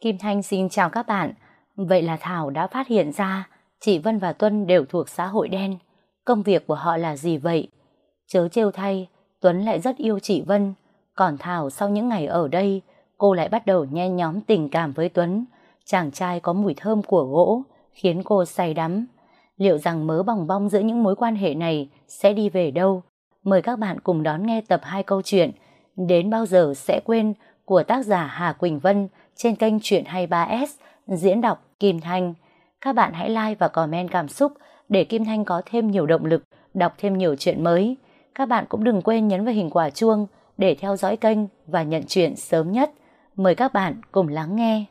Kim Thanh xin chào các bạn. Vậy là Thảo đã phát hiện ra chị Vân và Tuân đều thuộc xã hội đen. Công việc của họ là gì vậy? Chớ trêu thay, Tuấn lại rất yêu chị Vân. Còn Thảo sau những ngày ở đây, cô lại bắt đầu nhen nhóm tình cảm với Tuấn. Chàng trai có mùi thơm của gỗ, khiến cô say đắm. Liệu rằng mớ bòng bong giữa những mối quan hệ này sẽ đi về đâu? Mời các bạn cùng đón nghe tập 2 câu chuyện Đến bao giờ sẽ quên của tác giả Hà Quỳnh Vân trên kênh Chuyện 23S, diễn đọc Kim Thanh. Các bạn hãy like và comment cảm xúc để Kim Thanh có thêm nhiều động lực đọc thêm nhiều chuyện mới. Các bạn cũng đừng quên nhấn vào hình quả chuông để theo dõi kênh và nhận chuyện sớm nhất. Mời các bạn cùng lắng nghe.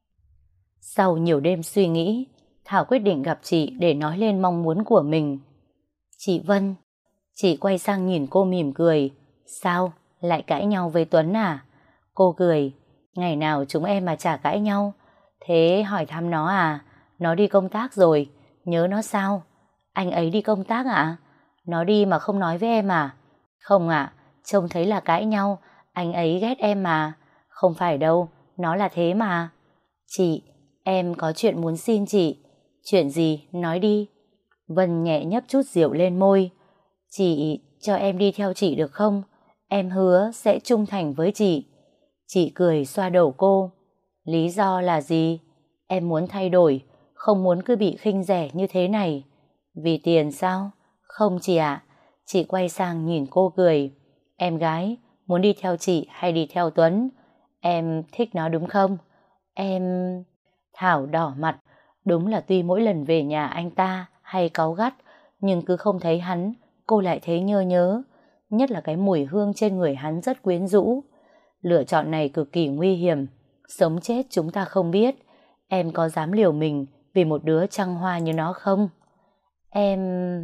Sau nhiều đêm suy nghĩ, Thảo quyết định gặp chị để nói lên mong muốn của mình. Chị Vân. Chị quay sang nhìn cô mỉm cười. Sao? Lại cãi nhau với Tuấn à? Cô cười. Ngày nào chúng em mà chả cãi nhau. Thế hỏi thăm nó à? Nó đi công tác rồi. Nhớ nó sao? Anh ấy đi công tác ạ? Nó đi mà không nói với em à? Không ạ, trông thấy là cãi nhau. Anh ấy ghét em mà. Không phải đâu, nó là thế mà. Chị, em có chuyện muốn xin chị. Chuyện gì? Nói đi. Vân nhẹ nhấp chút rượu lên môi. Chị cho em đi theo chị được không? Em hứa sẽ trung thành với chị. Chị cười xoa đầu cô. Lý do là gì? Em muốn thay đổi, không muốn cứ bị khinh rẻ như thế này. Vì tiền sao? Không chị ạ. Chị quay sang nhìn cô cười. Em gái, muốn đi theo chị hay đi theo Tuấn? Em thích nó đúng không? Em... Thảo đỏ mặt. Đúng là tuy mỗi lần về nhà anh ta hay cáu gắt, nhưng cứ không thấy hắn, cô lại thấy nhớ nhớ. Nhất là cái mùi hương trên người hắn rất quyến rũ. Lựa chọn này cực kỳ nguy hiểm. Sống chết chúng ta không biết. Em có dám liều mình vì một đứa trăng hoa như nó không? Em...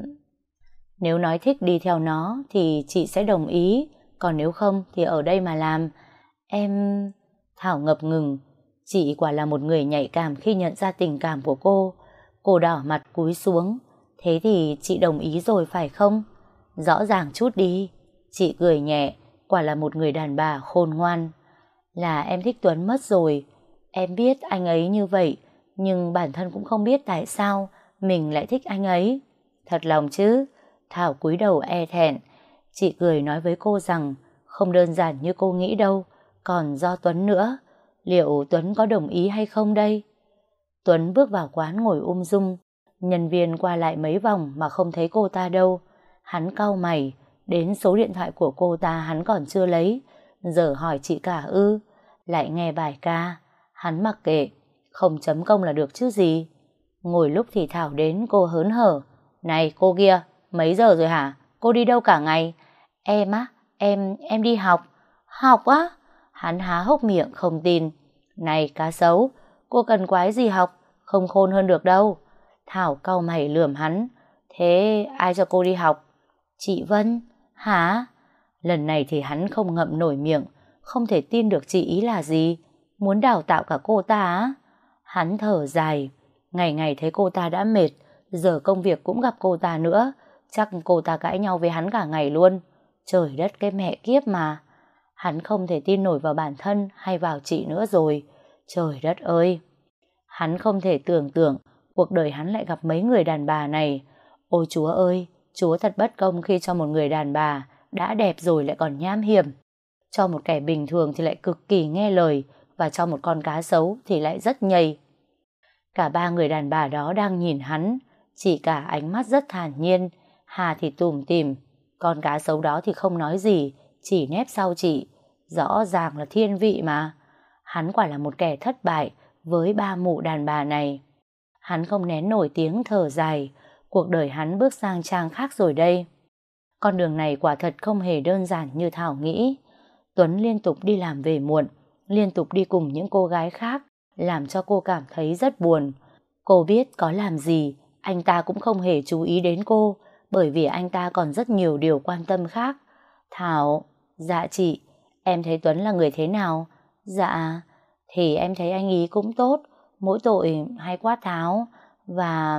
Nếu nói thích đi theo nó thì chị sẽ đồng ý. Còn nếu không thì ở đây mà làm. Em... Thảo ngập ngừng. Chị quả là một người nhạy cảm khi nhận ra tình cảm của cô. Cô đỏ mặt cúi xuống. Thế thì chị đồng ý rồi phải không? Rõ ràng chút đi. Chị cười nhẹ. Quả là một người đàn bà khôn ngoan. Là em thích Tuấn mất rồi. Em biết anh ấy như vậy, nhưng bản thân cũng không biết tại sao mình lại thích anh ấy. Thật lòng chứ? Thảo cúi đầu e thẹn. Chị cười nói với cô rằng không đơn giản như cô nghĩ đâu, còn do Tuấn nữa. Liệu Tuấn có đồng ý hay không đây? Tuấn bước vào quán ngồi dung. Nhân viên qua lại mấy vòng mà không thấy cô ta đâu. Hắn cau mày. Đến số điện thoại của cô ta hắn còn chưa lấy. Giờ hỏi chị cả ư? Lại nghe bài ca. Hắn mặc kệ. Không chấm công là được chứ gì. Ngồi lúc thì Thảo đến cô hớn hở. Này cô kia, mấy giờ rồi hả? Cô đi đâu cả ngày? Em á, em đi học. Học á? Hắn há hốc miệng không tin. Này cá sấu, cô cần quái gì học? Không khôn hơn được đâu. Thảo cau mày lườm hắn. Thế ai cho cô đi học? Chị Vân. Hả? Lần này thì hắn không ngậm nổi miệng. Không thể tin được chị ý là gì. Muốn đào tạo cả cô ta á? Hắn thở dài. Ngày ngày thấy cô ta đã mệt. Giờ công việc cũng gặp cô ta nữa. Chắc cô ta cãi nhau với hắn cả ngày luôn. Trời đất cái mẹ kiếp mà. Hắn không thể tin nổi vào bản thân hay vào chị nữa rồi. Trời đất ơi. Hắn không thể tưởng tượng cuộc đời hắn lại gặp mấy người đàn bà này. Ôi Chúa ơi, Chúa thật bất công khi cho một người đàn bà đã đẹp rồi lại còn nham hiểm. Cho một kẻ bình thường thì lại cực kỳ nghe lời, và cho một con cá sấu thì lại rất nhầy. Cả ba người đàn bà đó đang nhìn hắn, chỉ cả ánh mắt rất thản nhiên. Hà thì tủm tỉm, con cá sấu đó thì không nói gì, chỉ nép sau chị. Rõ ràng là thiên vị mà. Hắn quả là một kẻ thất bại với ba mụ đàn bà này. Hắn không nén nổi tiếng thở dài. Cuộc đời hắn bước sang trang khác rồi đây. Con đường này quả thật không hề đơn giản như Thảo nghĩ. Tuấn liên tục đi làm về muộn, liên tục đi cùng những cô gái khác, làm cho cô cảm thấy rất buồn. Cô biết có làm gì, anh ta cũng không hề chú ý đến cô, bởi vì anh ta còn rất nhiều điều quan tâm khác. Thảo, dạ chị, em thấy Tuấn là người thế nào? Dạ, thì em thấy anh ý cũng tốt, mỗi tội hay quát tháo, và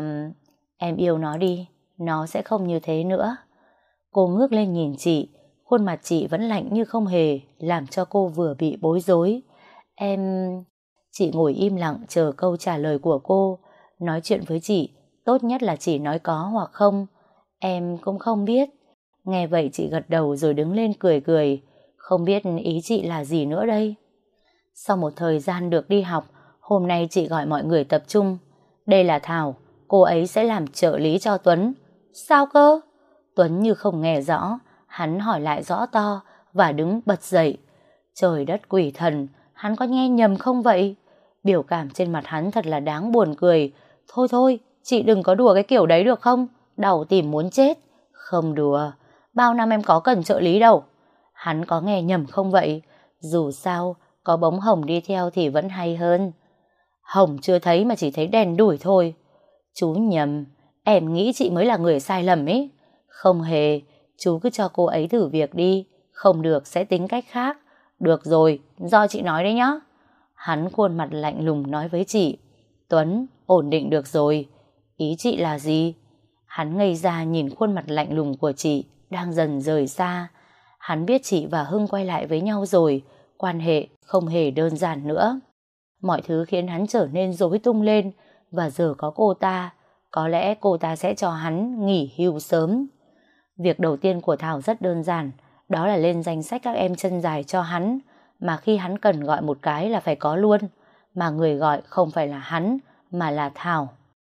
em yêu nó đi, nó sẽ không như thế nữa. Cô ngước lên nhìn chị, khuôn mặt chị vẫn lạnh như không hề, làm cho cô vừa bị bối rối. Em... Chị ngồi im lặng chờ câu trả lời của cô. Nói chuyện với chị, tốt nhất là chỉ nói có hoặc không. Em cũng không biết. Nghe vậy chị gật đầu rồi đứng lên cười cười. Không biết ý chị là gì nữa đây. Sau một thời gian được đi học, hôm nay chị gọi mọi người tập trung. Đây là Thảo, cô ấy sẽ làm trợ lý cho Tuấn. Sao cơ? Tuấn như không nghe rõ, hắn hỏi lại rõ to và đứng bật dậy. Trời đất quỷ thần, hắn có nghe nhầm không vậy? Biểu cảm trên mặt hắn thật là đáng buồn cười. Thôi thôi, chị đừng có đùa cái kiểu đấy được không? Đau tìm muốn chết. Không đùa, bao năm em có cần trợ lý đâu. Hắn có nghe nhầm không vậy? Dù sao, có bóng hồng đi theo thì vẫn hay hơn. Hồng chưa thấy mà chỉ thấy đèn đủi thôi. Chú nhầm, em nghĩ chị mới là người sai lầm ấy. Không hề, chú cứ cho cô ấy thử việc đi, không được sẽ tính cách khác. Được rồi, do chị nói đấy nhá. Hắn khuôn mặt lạnh lùng nói với chị. Tuấn, ổn định được rồi. Ý chị là gì? Hắn ngây ra nhìn khuôn mặt lạnh lùng của chị đang dần rời xa. Hắn biết chị và Hưng quay lại với nhau rồi, quan hệ không hề đơn giản nữa. Mọi thứ khiến hắn trở nên rối tung lên, và giờ có cô ta, có lẽ cô ta sẽ cho hắn nghỉ hưu sớm. Việc đầu tiên của Thảo rất đơn giản, đó là lên danh sách các em chân dài cho hắn, mà khi hắn cần gọi một cái là phải có luôn, mà người gọi không phải là hắn, mà là Thảo.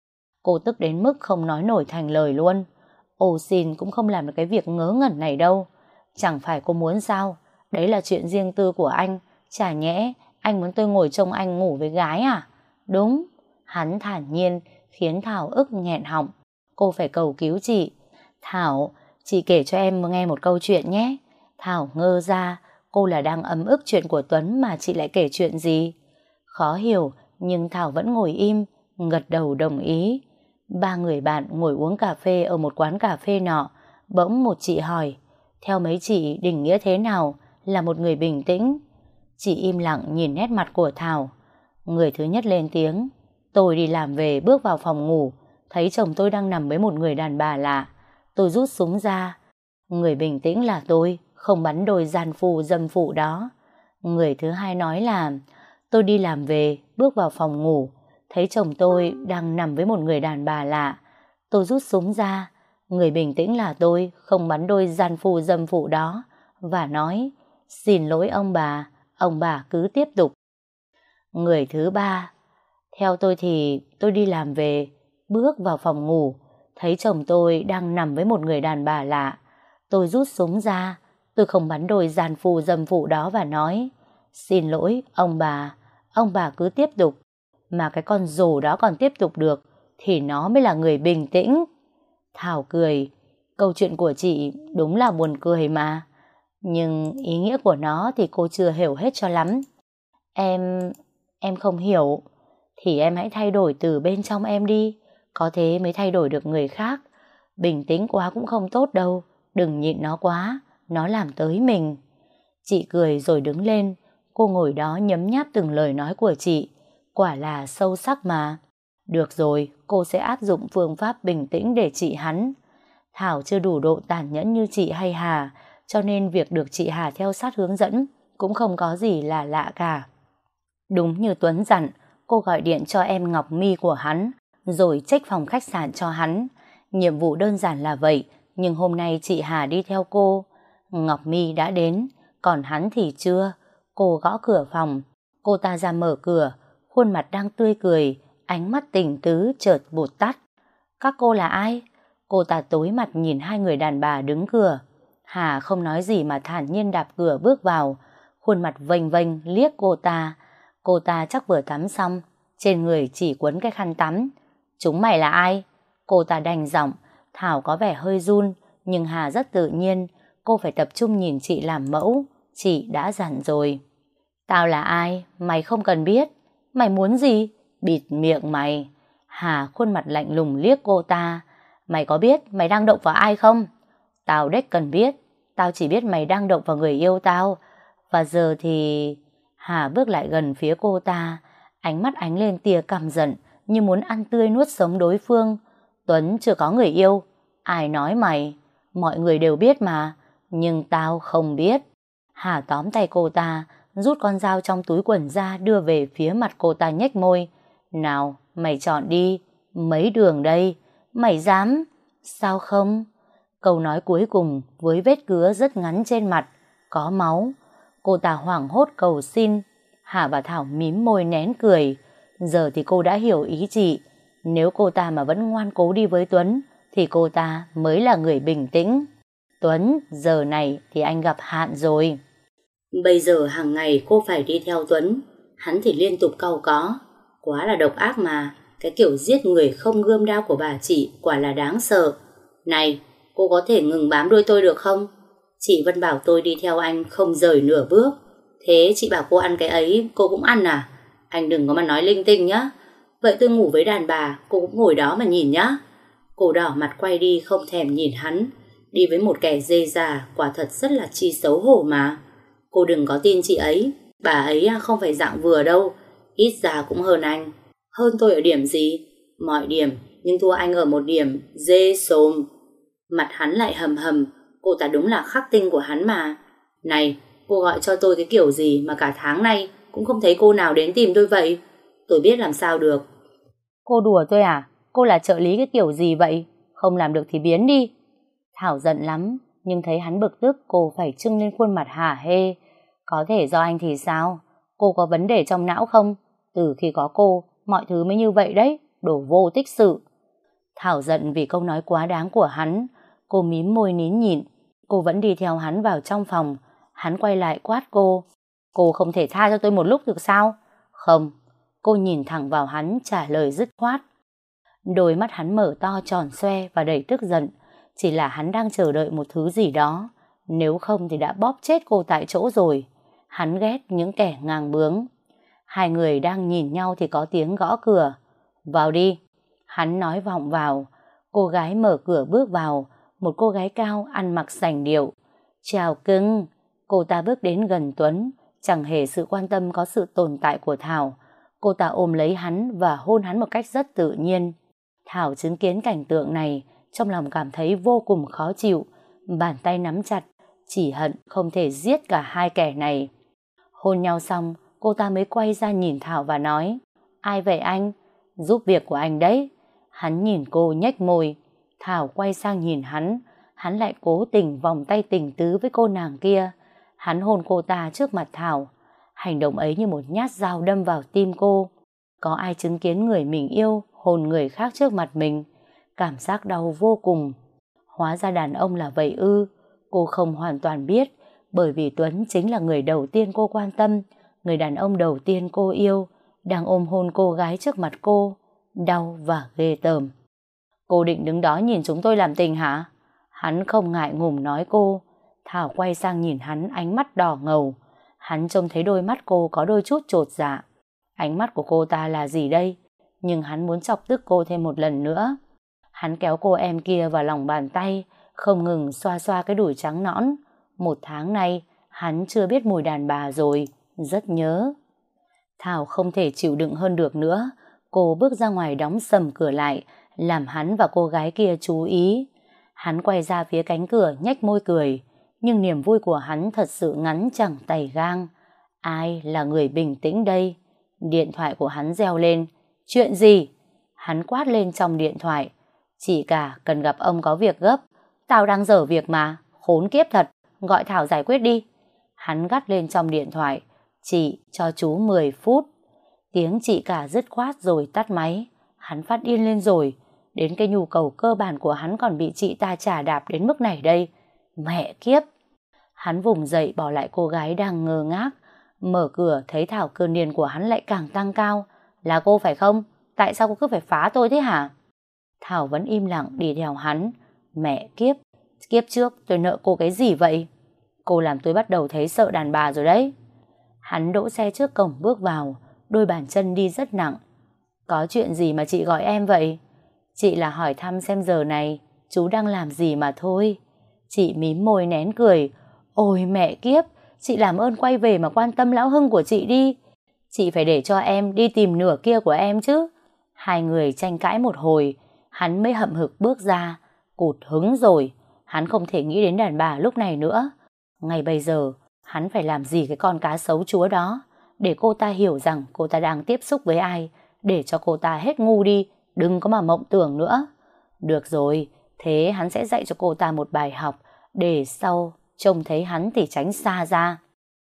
Cô tức đến mức không nói nổi thành lời luôn. Ô xin cũng không làm được cái việc ngớ ngẩn này đâu. Chẳng phải cô muốn sao? Đấy là chuyện riêng tư của anh. Chả nhẽ anh muốn tôi ngồi trông anh ngủ với gái à? Đúng. Hắn thản nhiên khiến Thảo ức nghẹn họng. Cô phải cầu cứu chị. Thảo, chị kể cho em nghe một câu chuyện nhé. Thảo ngơ ra. Cô là đang ấm ức chuyện của Tuấn mà chị lại kể chuyện gì? Khó hiểu, nhưng Thảo vẫn ngồi im, gật đầu đồng ý. Ba người bạn ngồi uống cà phê ở một quán cà phê nọ. Bỗng một chị hỏi, theo mấy chị định nghĩa thế nào là một người bình tĩnh? Chị im lặng nhìn nét mặt của Thảo. Người thứ nhất lên tiếng, tôi đi làm về bước vào phòng ngủ, thấy chồng tôi đang nằm với một người đàn bà lạ. Tôi rút súng ra. Người bình tĩnh là tôi, không bắn đôi gian phu dâm phụ đó. Người thứ hai nói là, tôi đi làm về, bước vào phòng ngủ, thấy chồng tôi đang nằm với một người đàn bà lạ. Tôi rút súng ra. Người bình tĩnh là tôi, không bắn đôi gian phu dâm phụ đó, và nói, xin lỗi ông bà cứ tiếp tục. Người thứ ba, theo tôi thì tôi đi làm về, bước vào phòng ngủ, thấy chồng tôi đang nằm với một người đàn bà lạ. Tôi rút súng ra, tôi không bắn đôi gian phu dâm phụ đó và nói, xin lỗi ông bà cứ tiếp tục. Mà cái con rồ đó còn tiếp tục được, thì nó mới là người bình tĩnh. Thảo cười, câu chuyện của chị đúng là buồn cười mà. Nhưng ý nghĩa của nó thì cô chưa hiểu hết cho lắm. Em không hiểu. Thì em hãy thay đổi từ bên trong em đi, có thế mới thay đổi được người khác. Bình tĩnh quá cũng không tốt đâu, đừng nhịn nó quá, nó làm tới mình. Chị cười rồi đứng lên. Cô ngồi đó nhấm nháp từng lời nói của chị. Quả là sâu sắc mà. Được rồi, cô sẽ áp dụng phương pháp bình tĩnh để trị hắn. Thảo chưa đủ độ tàn nhẫn như chị hay Hà, cho nên việc được chị Hà theo sát hướng dẫn cũng không có gì là lạ cả. Đúng như Tuấn dặn, cô gọi điện cho em Ngọc My của hắn, rồi check phòng khách sạn cho hắn. Nhiệm vụ đơn giản là vậy, nhưng hôm nay chị Hà đi theo cô. Ngọc My đã đến, còn hắn thì chưa. Cô gõ cửa phòng, cô ta ra mở cửa, khuôn mặt đang tươi cười, ánh mắt tình tứ chợt vụt tắt. Các cô là ai? Cô ta tối mặt nhìn hai người đàn bà đứng cửa. Hà không nói gì mà thản nhiên đạp cửa bước vào, khuôn mặt vênh vênh liếc cô ta. Cô ta chắc vừa tắm xong, trên người chỉ quấn cái khăn tắm. Chúng mày là ai? Cô ta đành giọng. Thảo có vẻ hơi run, nhưng Hà rất tự nhiên. Cô phải tập trung nhìn chị làm mẫu. Chị đã dặn rồi. Tao là ai? Mày không cần biết. Mày muốn gì? Bịt miệng mày. Hà khuôn mặt lạnh lùng liếc cô ta. Mày có biết mày đang động vào ai không? Tao đếch cần biết. Tao chỉ biết mày đang động vào người yêu tao. Và giờ thì... Hà bước lại gần phía cô ta, ánh mắt ánh lên tia căm giận, như muốn ăn tươi nuốt sống đối phương. Tuấn chưa có người yêu. Ai nói mày? Mọi người đều biết mà, nhưng tao không biết. Hà tóm tay cô ta, rút con dao trong túi quần ra đưa về phía mặt cô ta nhếch môi. Nào, mày chọn đi, mấy đường đây, mày dám? Sao không? Câu nói cuối cùng với vết cứa rất ngắn trên mặt, có máu. Cô ta hoảng hốt cầu xin. Hà và Thảo mím môi nén cười. Giờ thì cô đã hiểu ý chị. Nếu cô ta mà vẫn ngoan cố đi với Tuấn thì cô ta mới là người bình tĩnh. Tuấn, giờ này thì anh gặp hạn rồi. Bây giờ hàng ngày cô phải đi theo Tuấn. Hắn thì liên tục cau có. Quá là độc ác mà. Cái kiểu giết người không gươm đao của bà chị quả là đáng sợ. Này, cô có thể ngừng bám đuôi tôi được không? Chị Vân bảo tôi đi theo anh không rời nửa bước. Thế chị bảo cô ăn cái ấy, cô cũng ăn à? Anh đừng có mà nói linh tinh nhá. Vậy tôi ngủ với đàn bà, cô cũng ngồi đó mà nhìn nhá. Cô đỏ mặt quay đi không thèm nhìn hắn. Đi với một kẻ dê già quả thật rất là chi xấu hổ mà. Cô đừng có tin chị ấy. Bà ấy không phải dạng vừa đâu. Ít ra cũng hơn anh. Hơn tôi ở điểm gì? Mọi điểm, nhưng thua anh ở một điểm. Dê xồm. Mặt hắn lại hầm hầm. Cô ta đúng là khắc tinh của hắn mà. Này, cô gọi cho tôi cái kiểu gì mà cả tháng nay cũng không thấy cô nào đến tìm tôi vậy? Tôi biết làm sao được. Cô đùa tôi à? Cô là trợ lý cái kiểu gì vậy? Không làm được thì biến đi. Thảo giận lắm, nhưng thấy hắn bực tức cô phải trưng lên khuôn mặt hả hê. Có thể do anh thì sao? Cô có vấn đề trong não không? Từ khi có cô, mọi thứ mới như vậy đấy, đồ vô tích sự. Thảo giận vì câu nói quá đáng của hắn. Cô mím môi nín nhịn. Cô vẫn đi theo hắn vào trong phòng. Hắn quay lại quát cô. Cô không thể tha cho tôi một lúc được sao? Không. Cô nhìn thẳng vào hắn trả lời dứt khoát. Đôi mắt hắn mở to tròn xoe và đầy tức giận. Chỉ là hắn đang chờ đợi một thứ gì đó. Nếu không thì đã bóp chết cô tại chỗ rồi. Hắn ghét những kẻ ngang bướng. Hai người đang nhìn nhau thì có tiếng gõ cửa. Vào đi. Hắn nói vọng vào. Cô gái mở cửa bước vào. Một cô gái cao ăn mặc sành điệu. Chào cưng. Cô ta bước đến gần Tuấn. Chẳng hề sự quan tâm có sự tồn tại của Thảo. Cô ta ôm lấy hắn và hôn hắn một cách rất tự nhiên. Thảo chứng kiến cảnh tượng này, trong lòng cảm thấy vô cùng khó chịu. Bàn tay nắm chặt, chỉ hận không thể giết cả hai kẻ này. Hôn nhau xong, cô ta mới quay ra nhìn Thảo và nói: Ai vậy anh? Giúp việc của anh đấy. Hắn nhìn cô nhếch môi. Thảo quay sang nhìn hắn. Hắn lại cố tình vòng tay tình tứ với cô nàng kia. Hắn hôn cô ta trước mặt Thảo. Hành động ấy như một nhát dao đâm vào tim cô. Có ai chứng kiến người mình yêu hôn người khác trước mặt mình? Cảm giác đau vô cùng. Hóa ra đàn ông là vậy ư? Cô không hoàn toàn biết, bởi vì Tuấn chính là người đầu tiên cô quan tâm, người đàn ông đầu tiên cô yêu, đang ôm hôn cô gái trước mặt cô. Đau và ghê tởm. Cô định đứng đó nhìn chúng tôi làm tình hả? Hắn không ngại ngùng nói cô. Thảo quay sang nhìn hắn, ánh mắt đỏ ngầu. Hắn trông thấy đôi mắt cô có đôi chút chột dạ. Ánh mắt của cô ta là gì đây? Nhưng hắn muốn chọc tức cô thêm một lần nữa. Hắn kéo cô em kia vào lòng bàn tay, không ngừng xoa xoa cái đùi trắng nõn. Một tháng nay, hắn chưa biết mùi đàn bà rồi, rất nhớ. Thảo không thể chịu đựng hơn được nữa. Cô bước ra ngoài đóng sầm cửa lại, làm hắn và cô gái kia chú ý. Hắn quay ra phía cánh cửa nhếch môi cười. Nhưng niềm vui của hắn thật sự ngắn chẳng tày gang. Ai là người bình tĩnh đây? Điện thoại của hắn reo lên. Chuyện gì? Hắn quát lên trong điện thoại. Chị cả cần gặp ông có việc gấp. Tao đang dở việc mà. Khốn kiếp thật. Gọi Thảo giải quyết đi. Hắn gắt lên trong điện thoại. Chị cho chú 10 phút. Tiếng chị cả dứt khoát rồi tắt máy. Hắn phát điên lên rồi. Đến cái nhu cầu cơ bản của hắn còn bị chị ta chà đạp đến mức này đây. Mẹ kiếp. Hắn vùng dậy bỏ lại cô gái đang ngơ ngác. Mở cửa thấy Thảo, cơn điên của hắn lại càng tăng cao. Là cô phải không? Tại sao cô cứ phải phá tôi thế hả? Thảo vẫn im lặng đi theo hắn. Mẹ kiếp. Kiếp trước tôi nợ cô cái gì vậy? Cô làm tôi bắt đầu thấy sợ đàn bà rồi đấy. Hắn đỗ xe trước cổng bước vào. Đôi bàn chân đi rất nặng. Có chuyện gì mà chị gọi em vậy? Chị là hỏi thăm xem giờ này chú đang làm gì mà thôi. Chị mím môi nén cười. Ôi mẹ kiếp. Chị làm ơn quay về mà quan tâm lão Hưng của chị đi. Chị phải để cho em đi tìm nửa kia của em chứ. Hai người tranh cãi một hồi. Hắn mới hậm hực bước ra. Cụt hứng rồi. Hắn không thể nghĩ đến đàn bà lúc này nữa. Ngay bây giờ Hắn phải làm gì cái con cá sấu chúa đó, để cô ta hiểu rằng cô ta đang tiếp xúc với ai, để cho cô ta hết ngu đi, đừng có mà mộng tưởng nữa. Được rồi, thế hắn sẽ dạy cho cô ta một bài học, để sau trông thấy hắn thì tránh xa ra.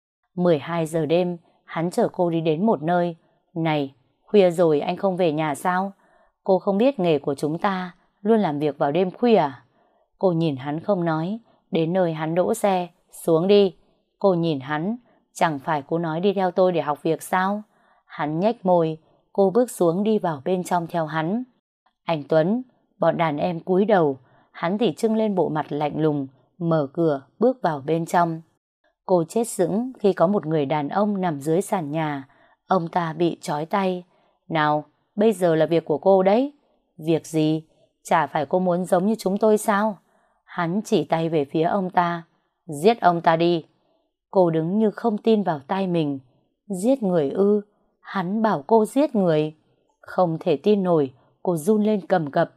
12 giờ đêm, hắn chở cô đi đến một nơi. Này, khuya rồi anh không về nhà sao? Cô không biết nghề của chúng ta luôn làm việc vào đêm khuya à? Cô nhìn hắn không nói. Đến nơi hắn đỗ xe, xuống đi. Cô nhìn hắn, chẳng phải cô nói đi theo tôi để học việc sao? Hắn nhếch môi, cô bước xuống đi vào bên trong theo hắn. Anh Tuấn, bọn đàn em cúi đầu, hắn thì trưng lên bộ mặt lạnh lùng, mở cửa bước vào bên trong. Cô chết sững khi có một người đàn ông nằm dưới sàn nhà. Ông ta bị trói tay. Nào, bây giờ là việc của cô đấy. Việc gì? Chả phải cô muốn giống như chúng tôi sao? Hắn chỉ tay về phía ông ta. Giết ông ta đi. Cô đứng như không tin vào tai mình. Giết người ư? Hắn bảo cô giết người. Không thể tin nổi, cô run lên cầm cập.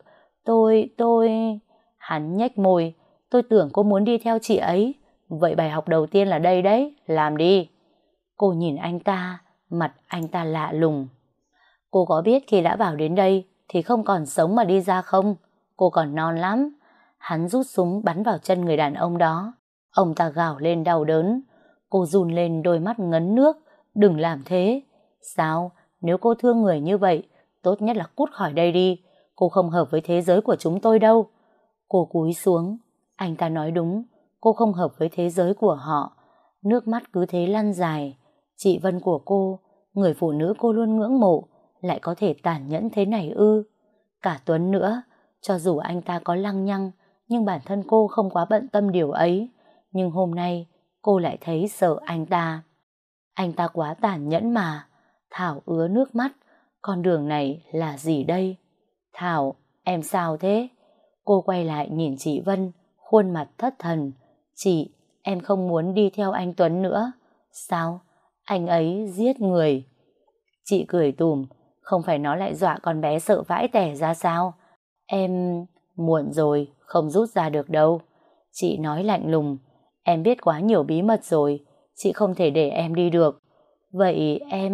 Tôi... Hắn nhếch môi. Tôi tưởng cô muốn đi theo chị ấy. Vậy bài học đầu tiên là đây đấy, làm đi. Cô nhìn anh ta, mặt anh ta lạ lùng. Cô có biết khi đã vào đến đây thì không còn sống mà đi ra không? Cô còn non lắm. Hắn rút súng bắn vào chân người đàn ông đó. Ông ta gào lên đau đớn. Cô run lên, đôi mắt ngấn nước. Đừng làm thế. Sao? Nếu cô thương người như vậy, tốt nhất là cút khỏi đây đi. Cô không hợp với thế giới của chúng tôi đâu. Cô cúi xuống. Anh ta nói đúng. Cô không hợp với thế giới của họ. Nước mắt cứ thế lăn dài. Chị Vân của cô, người phụ nữ cô luôn ngưỡng mộ, lại có thể tàn nhẫn thế này ư? Cả Tuấn nữa, cho dù anh ta có lăng nhăng, nhưng bản thân cô không quá bận tâm điều ấy. Nhưng hôm nay, cô lại thấy sợ anh ta. Anh ta quá tàn nhẫn mà. Thảo ứa nước mắt. Con đường này là gì đây? Thảo, em sao thế? Cô quay lại nhìn chị Vân, khuôn mặt thất thần. Chị, em không muốn đi theo anh Tuấn nữa. Sao? Anh ấy giết người. Chị cười tủm, không phải nó lại dọa con bé sợ vãi tẻ ra sao? Em... muộn rồi, không rút ra được đâu. Chị nói lạnh lùng, em biết quá nhiều bí mật rồi, chị không thể để em đi được. Vậy em...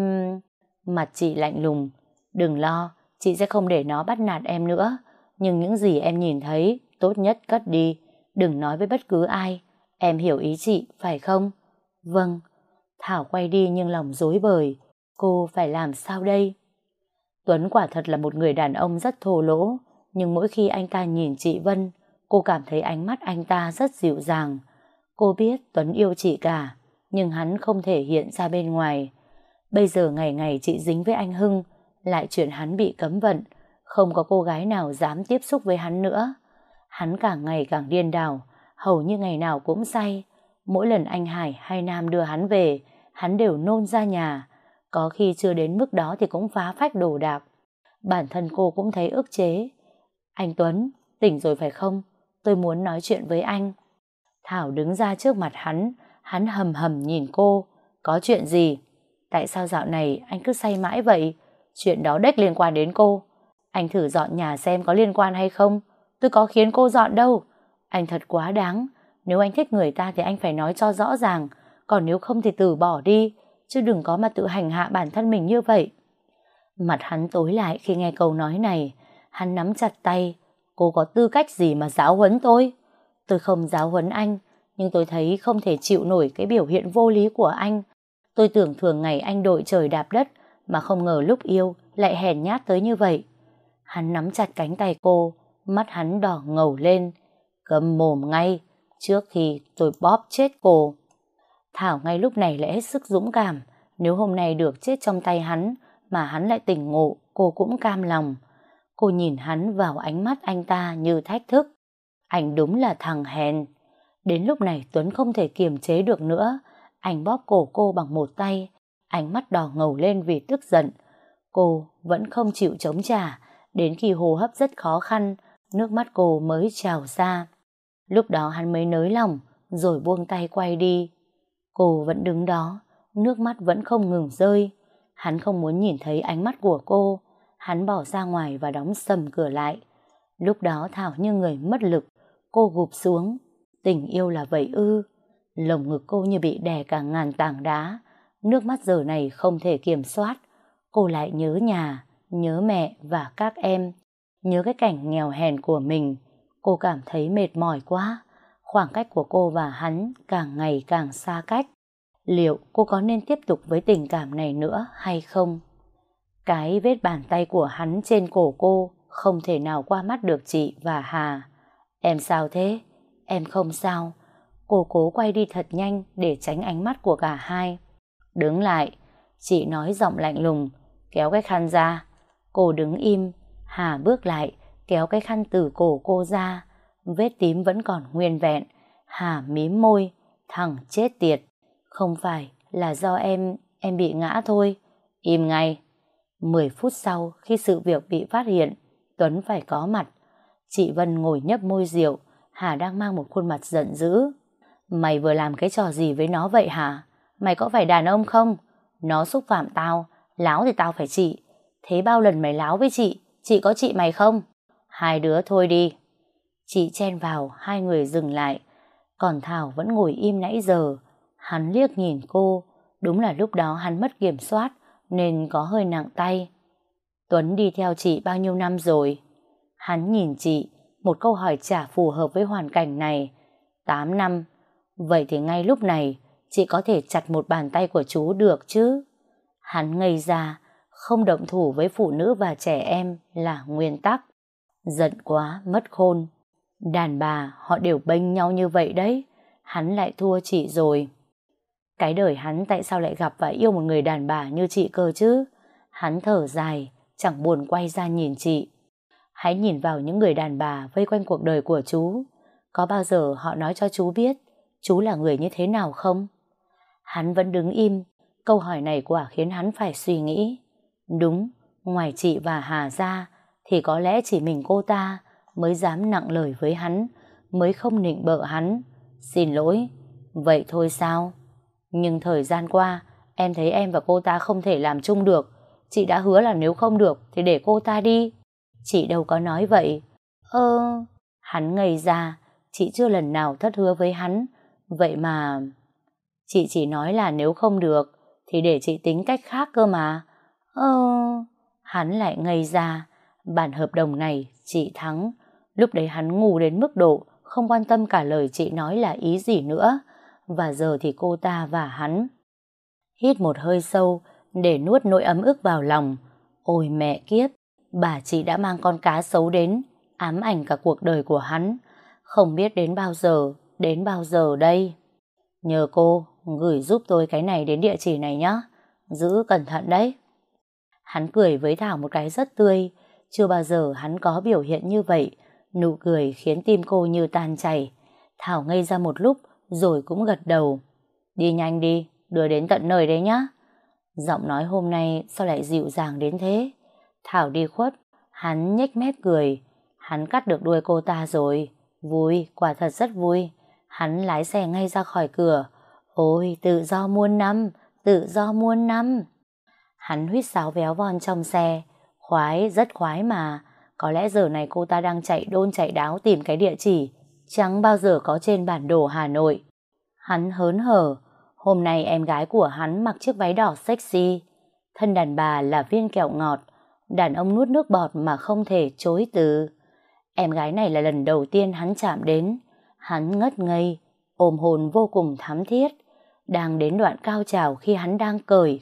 Mặt chị lạnh lùng, đừng lo, chị sẽ không để nó bắt nạt em nữa. Nhưng những gì em nhìn thấy, tốt nhất cất đi, đừng nói với bất cứ ai. Em hiểu ý chị, phải không? Vâng. Thảo quay đi nhưng lòng rối bời. Cô phải làm sao đây? Tuấn quả thật là một người đàn ông rất thô lỗ, nhưng mỗi khi anh ta nhìn chị Vân, cô cảm thấy ánh mắt anh ta rất dịu dàng. Cô biết Tuấn yêu chị cả, nhưng hắn không thể hiện ra bên ngoài. Bây giờ ngày ngày chị dính với anh Hưng, lại chuyện hắn bị cấm vận, không có cô gái nào dám tiếp xúc với hắn nữa. Hắn càng ngày càng điên đảo, hầu như ngày nào cũng say. Mỗi lần anh Hải hay Nam đưa hắn về, hắn đều nôn ra nhà. Có khi chưa đến mức đó thì cũng phá phách đồ đạc. Bản thân cô cũng thấy ức chế. Anh Tuấn, tỉnh rồi phải không? Tôi muốn nói chuyện với anh. Thảo đứng ra trước mặt hắn hầm hầm nhìn cô. Có chuyện gì? Tại sao dạo này anh cứ say mãi vậy? Chuyện đó đếch liên quan đến cô. Anh thử dọn nhà xem có liên quan hay không. Tôi có khiến cô dọn đâu. Anh thật quá đáng. Nếu anh thích người ta thì anh phải nói cho rõ ràng. Còn nếu không thì từ bỏ đi. Chứ đừng có mà tự hành hạ bản thân mình như vậy. Mặt hắn tối lại khi nghe câu nói này. Hắn nắm chặt tay. Cô có tư cách gì mà giáo huấn tôi? Tôi không giáo huấn anh, nhưng tôi thấy không thể chịu nổi cái biểu hiện vô lý của anh. Tôi tưởng thường ngày anh đội trời đạp đất, mà không ngờ lúc yêu lại hèn nhát tới như vậy. Hắn nắm chặt cánh tay cô, mắt hắn đỏ ngầu lên. Câm mồm ngay, trước khi tôi bóp chết cô. Thảo ngay lúc này lại hết sức dũng cảm. Nếu hôm nay được chết trong tay hắn, mà hắn lại tỉnh ngộ, cô cũng cam lòng. Cô nhìn hắn vào ánh mắt anh ta như thách thức. Anh đúng là thằng hèn. Đến lúc này Tuấn không thể kiềm chế được nữa. Anh bóp cổ cô bằng một tay, ánh mắt đỏ ngầu lên vì tức giận. Cô vẫn không chịu chống trả, đến khi hô hấp rất khó khăn, nước mắt cô mới trào ra. Lúc đó hắn mới nới lòng, rồi buông tay quay đi. Cô vẫn đứng đó, nước mắt vẫn không ngừng rơi. Hắn không muốn nhìn thấy ánh mắt của cô. Hắn bỏ ra ngoài và đóng sầm cửa lại. Lúc đó Thảo như người mất lực. Cô gục xuống. Tình yêu là vậy ư? Lồng ngực cô như bị đè cả ngàn tảng đá, nước mắt giờ này không thể kiểm soát. Cô lại nhớ nhà, nhớ mẹ và các em, nhớ cái cảnh nghèo hèn của mình. Cô cảm thấy mệt mỏi quá, khoảng cách của cô và hắn càng ngày càng xa cách. Liệu cô có nên tiếp tục với tình cảm này nữa hay không? Cái vết bàn tay của hắn trên cổ cô không thể nào qua mắt được chị và Hà. Em sao thế? Em không sao. Cô cố quay đi thật nhanh để tránh ánh mắt của cả hai. Đứng lại, chị nói giọng lạnh lùng, kéo cái khăn ra. Cô đứng im, Hà bước lại, kéo cái khăn từ cổ cô ra. Vết tím vẫn còn nguyên vẹn. Hà mím môi, thằng chết tiệt. Không phải là do em bị ngã thôi. Im ngay. 10 phút sau, khi sự việc bị phát hiện, Tuấn phải có mặt. Chị Vân ngồi nhấp môi rượu, Hà đang mang một khuôn mặt giận dữ. Mày vừa làm cái trò gì với nó vậy hả? Mày có phải đàn ông không? Nó xúc phạm tao, láo thì tao phải trị. Thế bao lần mày láo với chị có trị mày không? Hai đứa thôi đi. Chị chen vào, hai người dừng lại. Còn Thảo vẫn ngồi im nãy giờ. Hắn liếc nhìn cô, đúng là lúc đó hắn mất kiểm soát nên có hơi nặng tay. Tuấn đi theo chị bao nhiêu năm rồi? Hắn nhìn chị, một câu hỏi chả phù hợp với hoàn cảnh này. 8 năm. Vậy thì ngay lúc này chị có thể chặt một bàn tay của chú được chứ? Hắn ngây ra, không động thủ với phụ nữ và trẻ em là nguyên tắc. Giận quá, mất khôn. Đàn bà họ đều bênh nhau như vậy đấy. Hắn lại thua chị rồi. Cái đời hắn tại sao lại gặp và yêu một người đàn bà như chị cơ chứ? Hắn thở dài, chẳng buồn quay ra nhìn chị. Hãy nhìn vào những người đàn bà vây quanh cuộc đời của chú. Có bao giờ họ nói cho chú biết chú là người như thế nào không? Hắn vẫn đứng im. Câu hỏi này quả khiến hắn phải suy nghĩ. Đúng, ngoài chị và Hà ra thì có lẽ chỉ mình cô ta mới dám nặng lời với hắn, mới không nịnh bợ hắn. Xin lỗi. Vậy thôi sao? Nhưng thời gian qua em thấy em và cô ta không thể làm chung được. Chị đã hứa là nếu không được thì để cô ta đi. Chị đâu có nói vậy. Hắn ngây ra. Chị chưa lần nào thất hứa với hắn. Vậy mà chị chỉ nói là nếu không được thì để chị tính cách khác cơ mà. Hắn lại ngây ra. Bản hợp đồng này chị thắng. Lúc đấy hắn ngu đến mức độ không quan tâm cả lời chị nói là ý gì nữa. Và giờ thì cô ta và hắn. Hít một hơi sâu để nuốt nỗi ấm ức vào lòng. Ôi mẹ kiếp, bà chị đã mang con cá sấu đến, ám ảnh cả cuộc đời của hắn. Không biết đến bao giờ đây. Nhờ cô gửi giúp tôi cái này đến địa chỉ này nhé. Giữ cẩn thận đấy. Hắn cười với Thảo một cái rất tươi. Chưa bao giờ hắn có biểu hiện như vậy. Nụ cười khiến tim cô như tan chảy. Thảo ngây ra một lúc rồi cũng gật đầu. Đi nhanh đi, đưa đến tận nơi đấy nhá. Giọng nói hôm nay sao lại dịu dàng đến thế? Thảo đi khuất, hắn nhếch mép cười. Hắn cắt được đuôi cô ta rồi. Vui, quả thật rất vui. Hắn lái xe ngay ra khỏi cửa. Ôi, tự do muôn năm, tự do muôn năm. Hắn huýt sáo véo von trong xe. Khoái, rất khoái mà. Có lẽ giờ này cô ta đang chạy đôn chạy đáo tìm cái địa chỉ chẳng bao giờ có trên bản đồ Hà Nội. Hắn hớn hở. Hôm nay em gái của hắn mặc chiếc váy đỏ sexy. Thân đàn bà là viên kẹo ngọt. Đàn ông nuốt nước bọt mà không thể chối từ. Em gái này là lần đầu tiên hắn chạm đến. Hắn ngất ngây, ôm hồn vô cùng thắm thiết. Đang đến đoạn cao trào khi hắn đang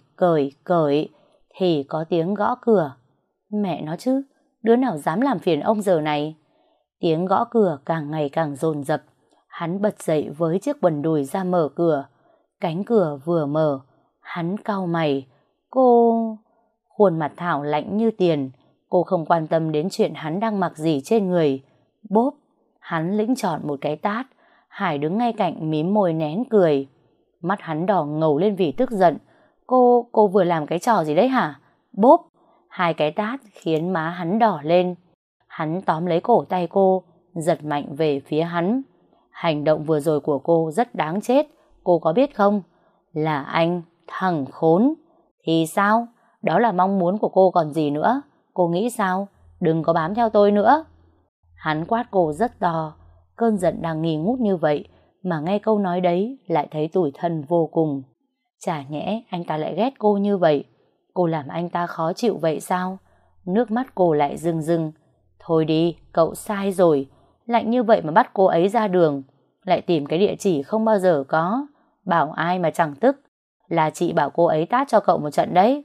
cởi thì có tiếng gõ cửa. Mẹ nó chứ, đứa nào dám làm phiền ông giờ này? Tiếng gõ cửa càng ngày càng dồn dập. Hắn bật dậy với chiếc quần đùi ra mở cửa. Cánh cửa vừa mở, hắn cau mày. Cô... Khuôn mặt Thảo lạnh như tiền. Cô không quan tâm đến chuyện hắn đang mặc gì trên người. Bốp, hắn lĩnh chọn một cái tát. Hải đứng ngay cạnh mím môi nén cười. Mắt hắn đỏ ngầu lên vì tức giận. Cô vừa làm cái trò gì đấy hả? Bốp, hai cái tát khiến má hắn đỏ lên. Hắn tóm lấy cổ tay cô, giật mạnh về phía hắn. Hành động vừa rồi của cô rất đáng chết. Cô có biết không? Là anh, thằng khốn. Thì sao? Đó là mong muốn của cô còn gì nữa. Cô nghĩ sao? Đừng có bám theo tôi nữa. Hắn quát cô rất to. Cơn giận đang nghi ngút như vậy mà nghe câu nói đấy lại thấy tủi thân vô cùng. Chả nhẽ anh ta lại ghét cô như vậy? Cô làm anh ta khó chịu vậy sao? Nước mắt cô lại rưng rưng. Thôi đi, cậu sai rồi. Lạnh như vậy mà bắt cô ấy ra đường, lại tìm cái địa chỉ không bao giờ có. Bảo ai mà chẳng tức. Là chị bảo cô ấy tát cho cậu một trận đấy.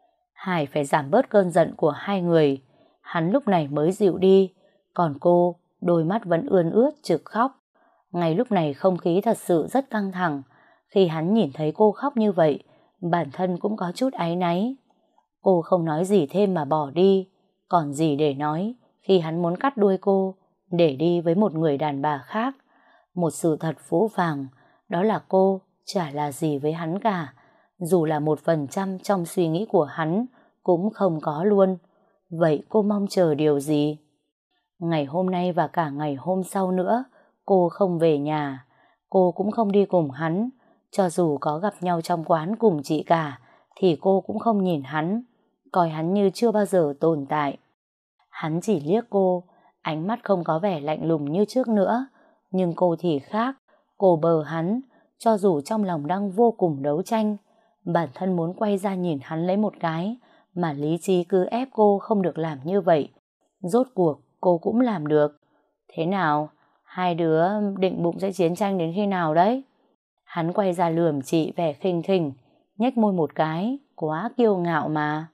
Hải phải giảm bớt cơn giận của hai người. Hắn lúc này mới dịu đi. Còn cô, đôi mắt vẫn ươn ướt trực khóc. Ngay lúc này không khí thật sự rất căng thẳng. Khi hắn nhìn thấy cô khóc như vậy, bản thân cũng có chút áy náy. Cô không nói gì thêm mà bỏ đi. Còn gì để nói khi hắn muốn cắt đuôi cô để đi với một người đàn bà khác. Một sự thật phũ phàng, đó là cô chả là gì với hắn cả. Dù là 1% trong suy nghĩ của hắn cũng không có luôn. Vậy cô mong chờ điều gì? Ngày hôm nay và cả ngày hôm sau nữa, cô không về nhà. Cô cũng không đi cùng hắn. Cho dù có gặp nhau trong quán cùng chị cả, thì cô cũng không nhìn hắn, coi hắn như chưa bao giờ tồn tại. Hắn chỉ liếc cô, ánh mắt không có vẻ lạnh lùng như trước nữa. Nhưng cô thì khác, cô bờ hắn, cho dù trong lòng đang vô cùng đấu tranh. Bản thân muốn quay ra nhìn hắn lấy một cái, mà lý trí cứ ép cô không được làm như vậy. Rốt cuộc cô cũng làm được. Thế nào? Hai đứa định bụng sẽ chiến tranh đến khi nào đấy? Hắn quay ra lườm chị vẻ khinh khỉnh, nhếch môi một cái, quá kiêu ngạo mà.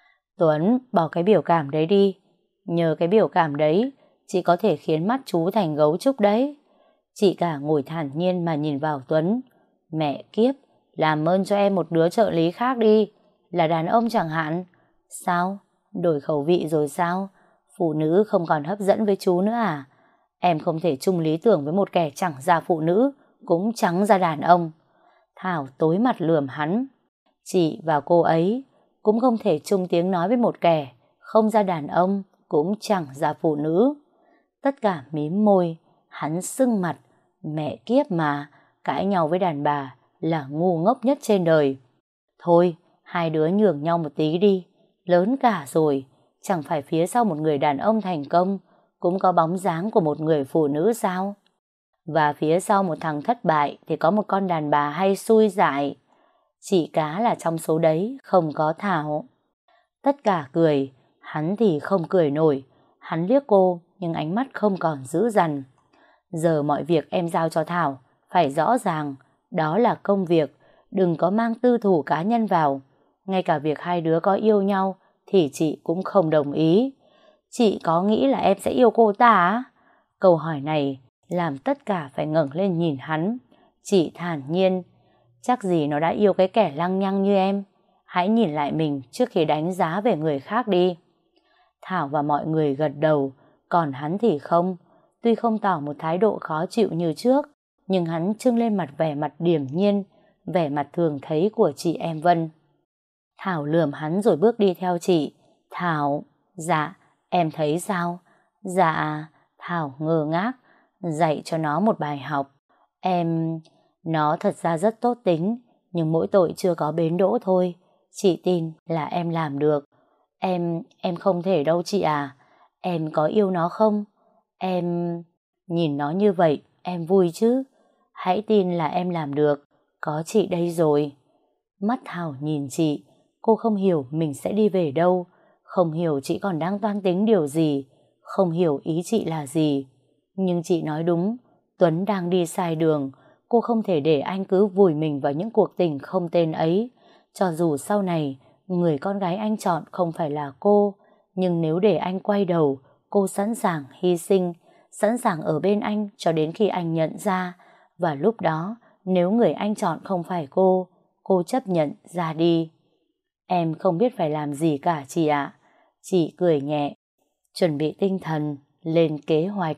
Tuấn, bỏ cái biểu cảm đấy đi. Nhờ cái biểu cảm đấy, chị có thể khiến mắt chú thành gấu trúc đấy. Chị cả ngồi thản nhiên mà nhìn vào Tuấn. Mẹ kiếp, làm ơn cho em một đứa trợ lý khác đi. Là đàn ông chẳng hạn. Sao? Đổi khẩu vị rồi sao? Phụ nữ không còn hấp dẫn với chú nữa à? Em không thể chung lý tưởng với một kẻ chẳng ra phụ nữ, cũng chẳng ra đàn ông. Thảo tối mặt lườm hắn. Chị và cô ấy cũng không thể chung tiếng nói với một kẻ không ra đàn ông, cũng chẳng ra phụ nữ. Tất cả mím môi, hắn sưng mặt. Mẹ kiếp mà, cãi nhau với đàn bà là ngu ngốc nhất trên đời. Thôi, hai đứa nhường nhau một tí đi. Lớn cả rồi, chẳng phải phía sau một người đàn ông thành công cũng có bóng dáng của một người phụ nữ sao? Và phía sau một thằng thất bại thì có một con đàn bà hay xui dại. Chị cá là trong số đấy, không có Thảo. Tất cả cười, hắn thì không cười nổi. Hắn liếc cô, nhưng ánh mắt không còn dữ dằn. Giờ mọi việc em giao cho Thảo, phải rõ ràng, đó là công việc, đừng có mang tư thù cá nhân vào. Ngay cả việc hai đứa có yêu nhau, thì chị cũng không đồng ý. Chị có nghĩ là em sẽ yêu cô ta á? Câu hỏi này làm tất cả phải ngẩng lên nhìn hắn. Chị thản nhiên, chắc gì nó đã yêu cái kẻ lăng nhăng như em. Hãy nhìn lại mình trước khi đánh giá về người khác đi. Thảo và mọi người gật đầu, còn hắn thì không. Tuy không tỏ một thái độ khó chịu như trước, nhưng hắn trưng lên mặt vẻ mặt điềm nhiên, vẻ mặt thường thấy của chị em Vân. Thảo lườm hắn rồi bước đi theo chị. Thảo, dạ, em thấy sao? Dạ, Thảo ngơ ngác, dạy cho nó một bài học. Nó thật ra rất tốt tính, nhưng mỗi tội chưa có bến đỗ thôi. Chị tin là em làm được. Em không thể đâu chị à. Em có yêu nó không? Nhìn nó như vậy, em vui chứ? Hãy tin là em làm được, có chị đây rồi. Mắt Thảo nhìn chị, cô không hiểu mình sẽ đi về đâu, không hiểu chị còn đang toan tính điều gì, không hiểu ý chị là gì. Nhưng chị nói đúng, Tuấn đang đi sai đường, cô không thể để anh cứ vùi mình vào những cuộc tình không tên ấy. Cho dù sau này, người con gái anh chọn không phải là cô, nhưng nếu để anh quay đầu, cô sẵn sàng hy sinh, sẵn sàng ở bên anh cho đến khi anh nhận ra. Và lúc đó, nếu người anh chọn không phải cô chấp nhận ra đi. Em không biết phải làm gì cả chị ạ. Chị cười nhẹ, chuẩn bị tinh thần, lên kế hoạch.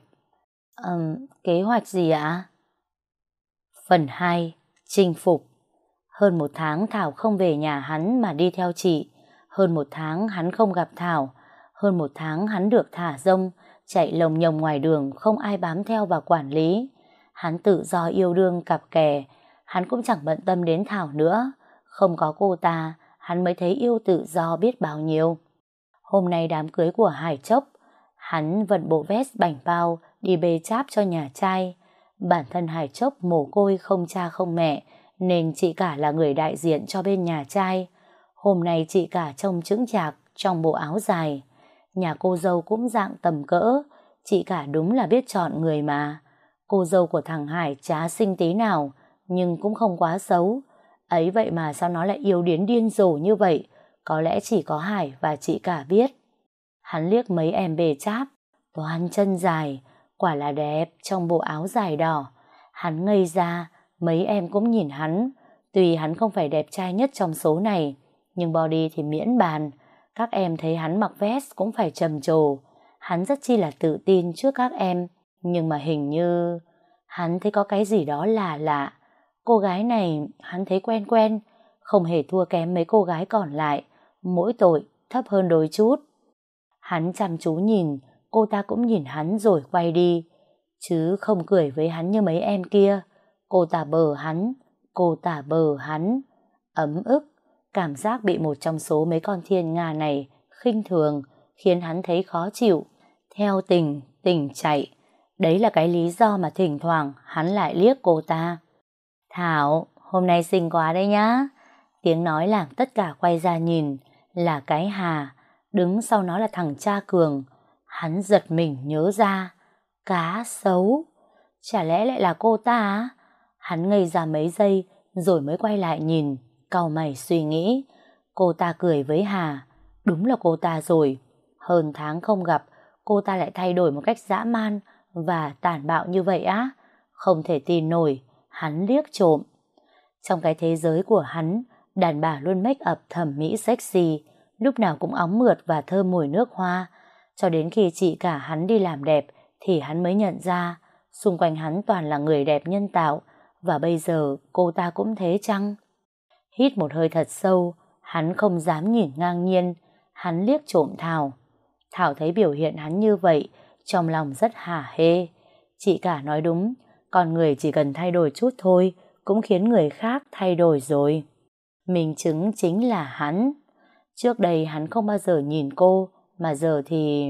Kế hoạch gì ạ? Phần 2. Chinh phục. Hơn 1 tháng Thảo không về nhà hắn mà đi theo chị. Hơn 1 tháng hắn không gặp Thảo. Hơn 1 tháng hắn được thả rông, chạy lồng nhồng ngoài đường, không ai bám theo và quản lý. Hắn tự do yêu đương cặp kè. Hắn cũng chẳng bận tâm đến Thảo nữa. Không có cô ta, hắn mới thấy yêu tự do biết bao nhiêu. Hôm nay đám cưới của Hải Chốc, hắn vận bộ vest bảnh bao đi bê cháp cho nhà trai. Bản thân Hải Chốc mồ côi không cha không mẹ, nên chị cả là người đại diện cho bên nhà trai. Hôm nay chị cả trông chững chạc trong bộ áo dài. Nhà cô dâu cũng dạng tầm cỡ, chị cả đúng là biết chọn người mà. Cô dâu của thằng Hải chả xinh tí nào, nhưng cũng không quá xấu. Ấy vậy mà sao nó lại yêu điến điên rồ như vậy? Có lẽ chỉ có Hải và chị cả biết. Hắn liếc mấy em bề cháp, toàn chân dài, quả là đẹp trong bộ áo dài đỏ. Hắn ngây ra, mấy em cũng nhìn hắn. Tuy hắn không phải đẹp trai nhất trong số này, nhưng body thì miễn bàn. Các em thấy hắn mặc vest cũng phải trầm trồ. Hắn rất chi là tự tin trước các em, nhưng mà hình như hắn thấy có cái gì đó lạ lạ. Cô gái này hắn thấy quen quen, không hề thua kém mấy cô gái còn lại, mỗi tội thấp hơn đôi chút. Hắn chăm chú nhìn, cô ta cũng nhìn hắn rồi quay đi, chứ không cười với hắn như mấy em kia. Cô ta bờ hắn, cô ta bờ hắn. Ấm ức, cảm giác bị một trong số mấy con thiên nga này khinh thường khiến hắn thấy khó chịu. Theo tình, tình chạy. Đấy là cái lý do mà thỉnh thoảng hắn lại liếc cô ta. Thảo, hôm nay xinh quá đấy nhá. Tiếng nói làm tất cả quay ra nhìn, là cái Hà, đứng sau nó là thằng cha Cường. Hắn giật mình nhớ ra, cá sấu. Chả lẽ lại là cô ta á? Hắn ngây ra mấy giây rồi mới quay lại nhìn, cau mày suy nghĩ. Cô ta cười với Hà, đúng là cô ta rồi. Hơn tháng không gặp, cô ta lại thay đổi một cách dã man và tàn bạo như vậy á. Không thể tin nổi. Hắn liếc trộm. Trong cái thế giới của hắn, đàn bà luôn make up thẩm mỹ sexy, lúc nào cũng óng mượt và thơm mùi nước hoa. Cho đến khi chị cả hắn đi làm đẹp thì hắn mới nhận ra xung quanh hắn toàn là người đẹp nhân tạo, và bây giờ cô ta cũng thế chăng? Hít một hơi thật sâu, hắn không dám nhìn ngang nhiên. Hắn liếc trộm Thảo. Thảo thấy biểu hiện hắn như vậy, trong lòng rất hả hê. Chị cả nói đúng, con người chỉ cần thay đổi chút thôi cũng khiến người khác thay đổi rồi. Minh chứng chính là hắn. Trước đây hắn không bao giờ nhìn cô, mà giờ thì...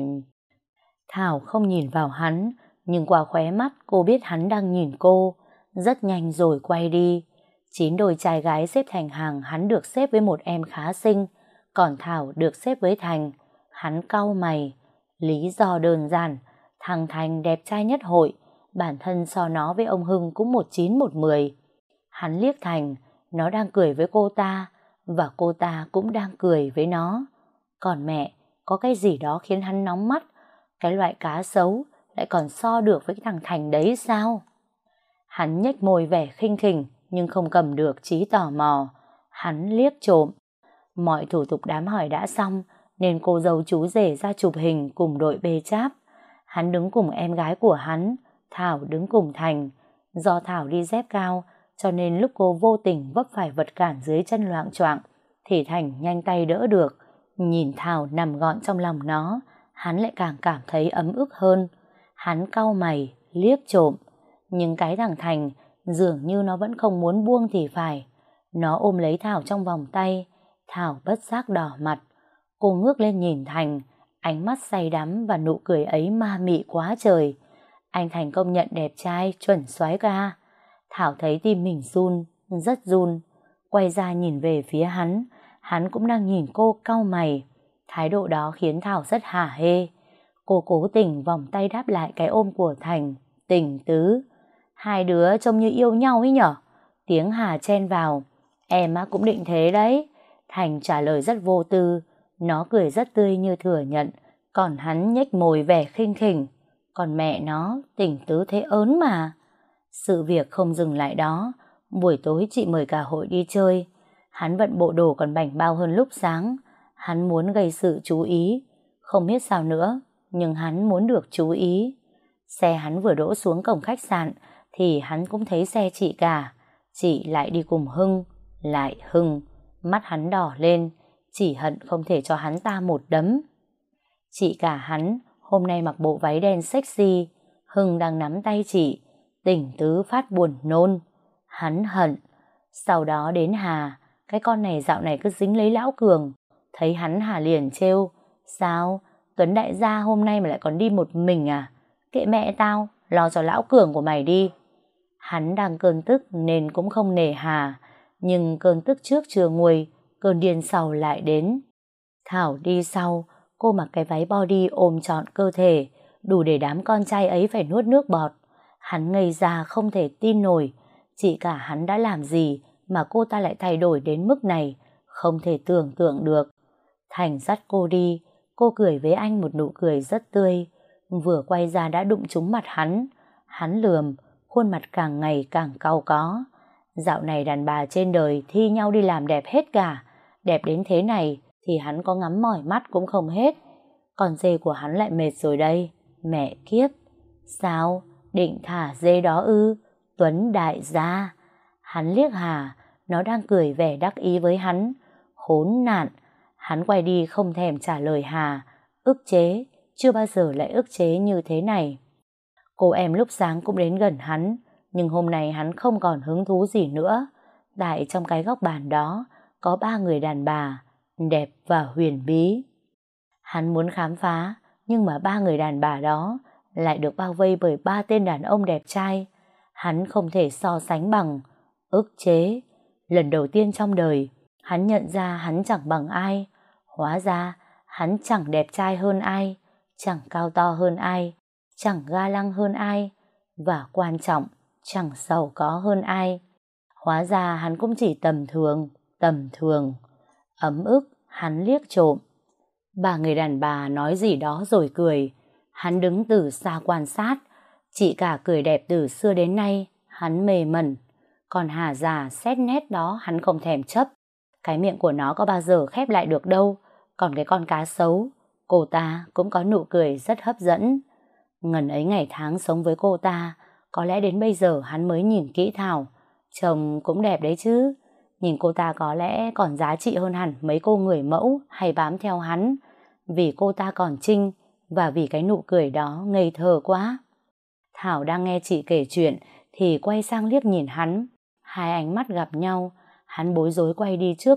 Thảo không nhìn vào hắn, nhưng qua khóe mắt cô biết hắn đang nhìn cô. Rất nhanh rồi quay đi. 9 đôi trai gái xếp thành hàng, hắn được xếp với một em khá xinh, còn Thảo được xếp với Thành. Hắn cau mày. Lý do đơn giản, thằng Thành đẹp trai nhất hội, bản thân so nó với ông Hưng cũng 19 một 10. Hắn liếc Thành, nó đang cười với cô ta, và cô ta cũng đang cười với nó. Còn mẹ, có cái gì đó khiến hắn nóng mắt. Cái loại cá sấu lại còn so được với cái thằng Thành đấy sao? Hắn nhếch môi vẻ khinh khỉnh, nhưng không cầm được trí tò mò. Hắn liếc trộm. Mọi thủ tục đám hỏi đã xong, nên cô dâu chú rể ra chụp hình cùng đội bê cháp. Hắn đứng cùng em gái của hắn, Thảo đứng cùng Thành. Do Thảo đi dép cao, cho nên lúc cô vô tình vấp phải vật cản dưới chân loạng choạng, thì Thành nhanh tay đỡ được. Nhìn Thảo nằm gọn trong lòng nó, hắn lại càng cảm thấy ấm ức hơn. Hắn cau mày, liếc trộm. Nhưng cái thằng Thành dường như nó vẫn không muốn buông thì phải. Nó ôm lấy Thảo trong vòng tay. Thảo bất giác đỏ mặt. Cô ngước lên nhìn Thành, ánh mắt say đắm và nụ cười ấy ma mị quá trời. Anh Thành công nhận đẹp trai, chuẩn soái ca. Thảo thấy tim mình run, rất run. Quay ra nhìn về phía hắn cũng đang nhìn cô cau mày. Thái độ đó khiến Thảo rất hả hê. Cô cố tình vòng tay đáp lại cái ôm của Thành. Tình tứ. Hai đứa trông như yêu nhau ấy nhở? Tiếng Hà chen vào. Em cũng định thế đấy. Thành trả lời rất vô tư. Nó cười rất tươi như thừa nhận. Còn hắn nhếch môi vẻ khinh khỉnh. Còn mẹ nó, tình tứ thế ớn mà. Sự việc không dừng lại đó. Buổi tối chị mời cả hội đi chơi. Hắn vận bộ đồ còn bảnh bao hơn lúc sáng. Hắn muốn gây sự chú ý. Không biết sao nữa, nhưng hắn muốn được chú ý. Xe hắn vừa đỗ xuống cổng khách sạn thì hắn cũng thấy xe chị cả. Chị lại đi cùng Hưng. Lại Hưng. Mắt hắn đỏ lên, chỉ hận không thể cho hắn ta một đấm. Chị cả hắn hôm nay mặc bộ váy đen sexy. Hưng đang nắm tay chị. Tình tứ phát buồn nôn. Hắn hận. Sau đó đến Hà. Cái con này dạo này cứ dính lấy lão Cường. Thấy hắn Hà liền trêu. Sao? Tuấn đại gia hôm nay mà lại còn đi một mình à? Kệ mẹ tao, lo cho lão Cường của mày đi. Hắn đang cơn tức nên cũng không nề hà, nhưng cơn tức trước chưa nguôi, cơn điên sau lại đến. Thảo đi sau, cô mặc cái váy body ôm trọn cơ thể, đủ để đám con trai ấy phải nuốt nước bọt. Hắn ngây ra không thể tin nổi, chỉ cả hắn đã làm gì mà cô ta lại thay đổi đến mức này, không thể tưởng tượng được. Thành dắt cô đi, cô cười với anh một nụ cười rất tươi, vừa quay ra đã đụng trúng mặt hắn. Hắn lườm, khuôn mặt càng ngày càng cau có. Dạo này đàn bà trên đời thi nhau đi làm đẹp hết cả, đẹp đến thế này thì hắn có ngắm mỏi mắt cũng không hết. Còn dê của hắn lại mệt rồi đây. Mẹ kiếp. Sao? Định thả dê đó ư? Tuấn đại gia. Hắn liếc Hà, nó đang cười vẻ đắc ý với hắn. Khốn nạn. Hắn quay đi không thèm trả lời Hà. Ức chế, chưa bao giờ lại ức chế như thế này. Cô em lúc sáng cũng đến gần hắn, nhưng hôm nay hắn không còn hứng thú gì nữa. Tại trong cái góc bàn đó có 3 người đàn bà, đẹp và huyền bí. Hắn muốn khám phá, nhưng mà 3 người đàn bà đó lại được bao vây bởi 3 tên đàn ông đẹp trai. Hắn không thể so sánh bằng. Ức chế. Lần đầu tiên trong đời, hắn nhận ra hắn chẳng bằng ai. Hóa ra, hắn chẳng đẹp trai hơn ai, chẳng cao to hơn ai, chẳng ga lăng hơn ai, và quan trọng, chẳng giàu có hơn ai. Hóa ra hắn cũng chỉ tầm thường, tầm thường. Ấm ức, hắn liếc trộm. 3 người đàn bà nói gì đó rồi cười. Hắn đứng từ xa quan sát. Chị cả cười đẹp từ xưa đến nay, hắn mê mẩn. Còn Hà già xét nét đó hắn không thèm chấp. Cái miệng của nó có bao giờ khép lại được đâu. Còn cái con cá sấu, cô ta cũng có nụ cười rất hấp dẫn. Ngần ấy ngày tháng sống với cô ta, có lẽ đến bây giờ hắn mới nhìn kỹ Thảo. Chồng cũng đẹp đấy chứ. Nhìn cô ta có lẽ còn giá trị hơn hẳn mấy cô người mẫu hay bám theo hắn. Vì cô ta còn trinh, và vì cái nụ cười đó ngây thơ quá. Thảo đang nghe chị kể chuyện thì quay sang liếc nhìn hắn. Hai ánh mắt gặp nhau. Hắn bối rối quay đi trước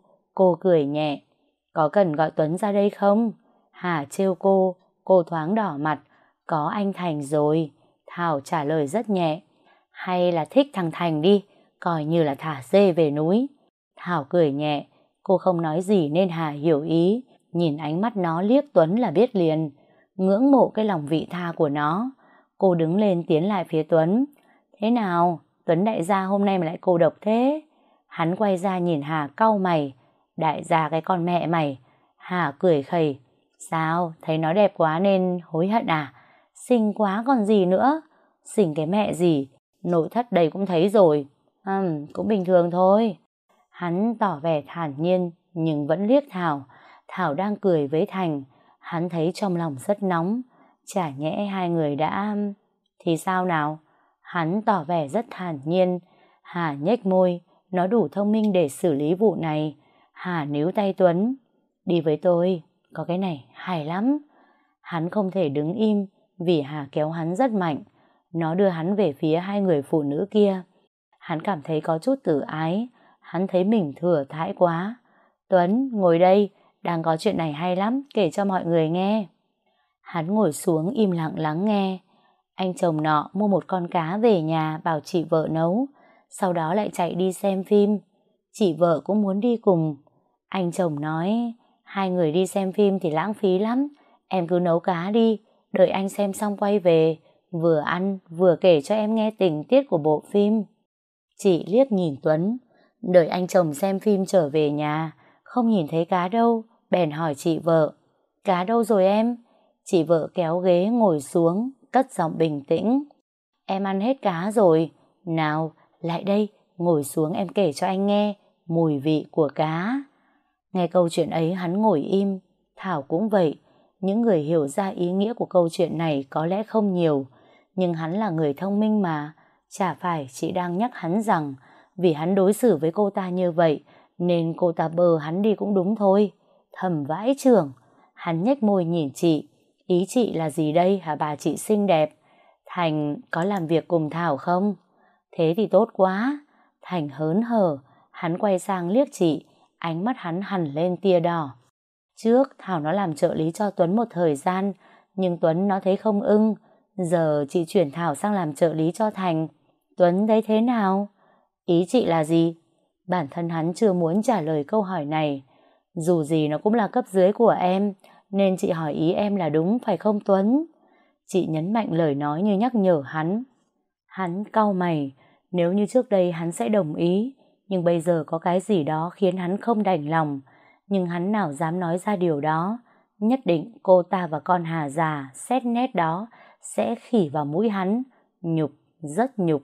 cô cười nhẹ. Có cần gọi Tuấn ra đây không? Hà trêu cô thoáng đỏ mặt. Có anh Thành rồi. Thảo trả lời rất nhẹ. Hay là thích thằng Thành đi, coi như là thả dê về núi. Thảo cười nhẹ, cô không nói gì nên Hà hiểu ý. Nhìn ánh mắt nó liếc Tuấn là biết liền. Ngưỡng mộ cái lòng vị tha của nó. Cô đứng lên tiến lại phía Tuấn. Thế nào? Tuấn đại gia hôm nay mà lại cô độc thế? Hắn quay ra nhìn Hà cau mày. Đại gia cái con mẹ mày. Hà cười khẩy. Sao? Thấy nó đẹp quá nên hối hận à? Xinh quá còn gì nữa. Xinh cái mẹ gì? Nội thất đây cũng thấy rồi. Cũng bình thường thôi. Hắn tỏ vẻ thản nhiên nhưng vẫn liếc Thảo. Thảo đang cười với Thành. Hắn thấy trong lòng rất nóng. Chả nhẽ hai người đã... Thì sao nào? Hắn tỏ vẻ rất thản nhiên. Hà nhếch môi. Nó đủ thông minh để xử lý vụ này. Hà níu tay Tuấn. Đi với tôi. Có cái này hay lắm. Hắn không thể đứng im vì Hà kéo hắn rất mạnh. Nó đưa hắn về phía hai người phụ nữ kia. Hắn cảm thấy có chút tự ái. Hắn thấy mình thừa thãi quá. Tuấn, ngồi đây. Đang có chuyện này hay lắm. Kể cho mọi người nghe. Hắn ngồi xuống im lặng lắng nghe. Anh chồng nọ mua một con cá về nhà bảo chị vợ nấu. Sau đó lại chạy đi xem phim. Chị vợ cũng muốn đi cùng. Anh chồng nói, hai người đi xem phim thì lãng phí lắm. Em cứ nấu cá đi. Đợi anh xem xong quay về. Vừa ăn vừa kể cho em nghe tình tiết của bộ phim. Chị liếc nhìn Tuấn. Đợi anh chồng xem phim trở về nhà, không nhìn thấy cá đâu, bèn hỏi chị vợ. Cá đâu rồi em? Chị vợ kéo ghế ngồi xuống, cất giọng bình tĩnh. Em ăn hết cá rồi. Nào, lại đây, ngồi xuống em kể cho anh nghe mùi vị của cá. Nghe câu chuyện ấy hắn ngồi im. Thảo cũng vậy. Những người hiểu ra ý nghĩa của câu chuyện này có lẽ không nhiều. Nhưng hắn là người thông minh mà. Chả phải chị đang nhắc hắn rằng vì hắn đối xử với cô ta như vậy nên cô ta bờ hắn đi cũng đúng thôi. Thầm vãi chưởng. Hắn nhếch môi nhìn chị. Ý chị là gì đây hả bà chị xinh đẹp? Thành có làm việc cùng Thảo không? Thế thì tốt quá. Thành hớn hở. Hắn quay sang liếc chị. Ánh mắt hắn hằn lên tia đỏ. Trước Thảo nó làm trợ lý cho Tuấn một thời gian, nhưng Tuấn nó thấy không ưng. Giờ chị chuyển Thảo sang làm trợ lý cho Thành. Tuấn thấy thế nào? Ý chị là gì? Bản thân hắn chưa muốn trả lời câu hỏi này. Dù gì nó cũng là cấp dưới của em, nên chị hỏi ý em là đúng phải không Tuấn? Chị nhấn mạnh lời nói như nhắc nhở hắn. Hắn cau mày, nếu như trước đây hắn sẽ đồng ý, nhưng bây giờ có cái gì đó khiến hắn không đành lòng. Nhưng hắn nào dám nói ra điều đó. Nhất định cô ta và con Hà già xét nét đó sẽ khỉ vào mũi hắn. Nhục, rất nhục.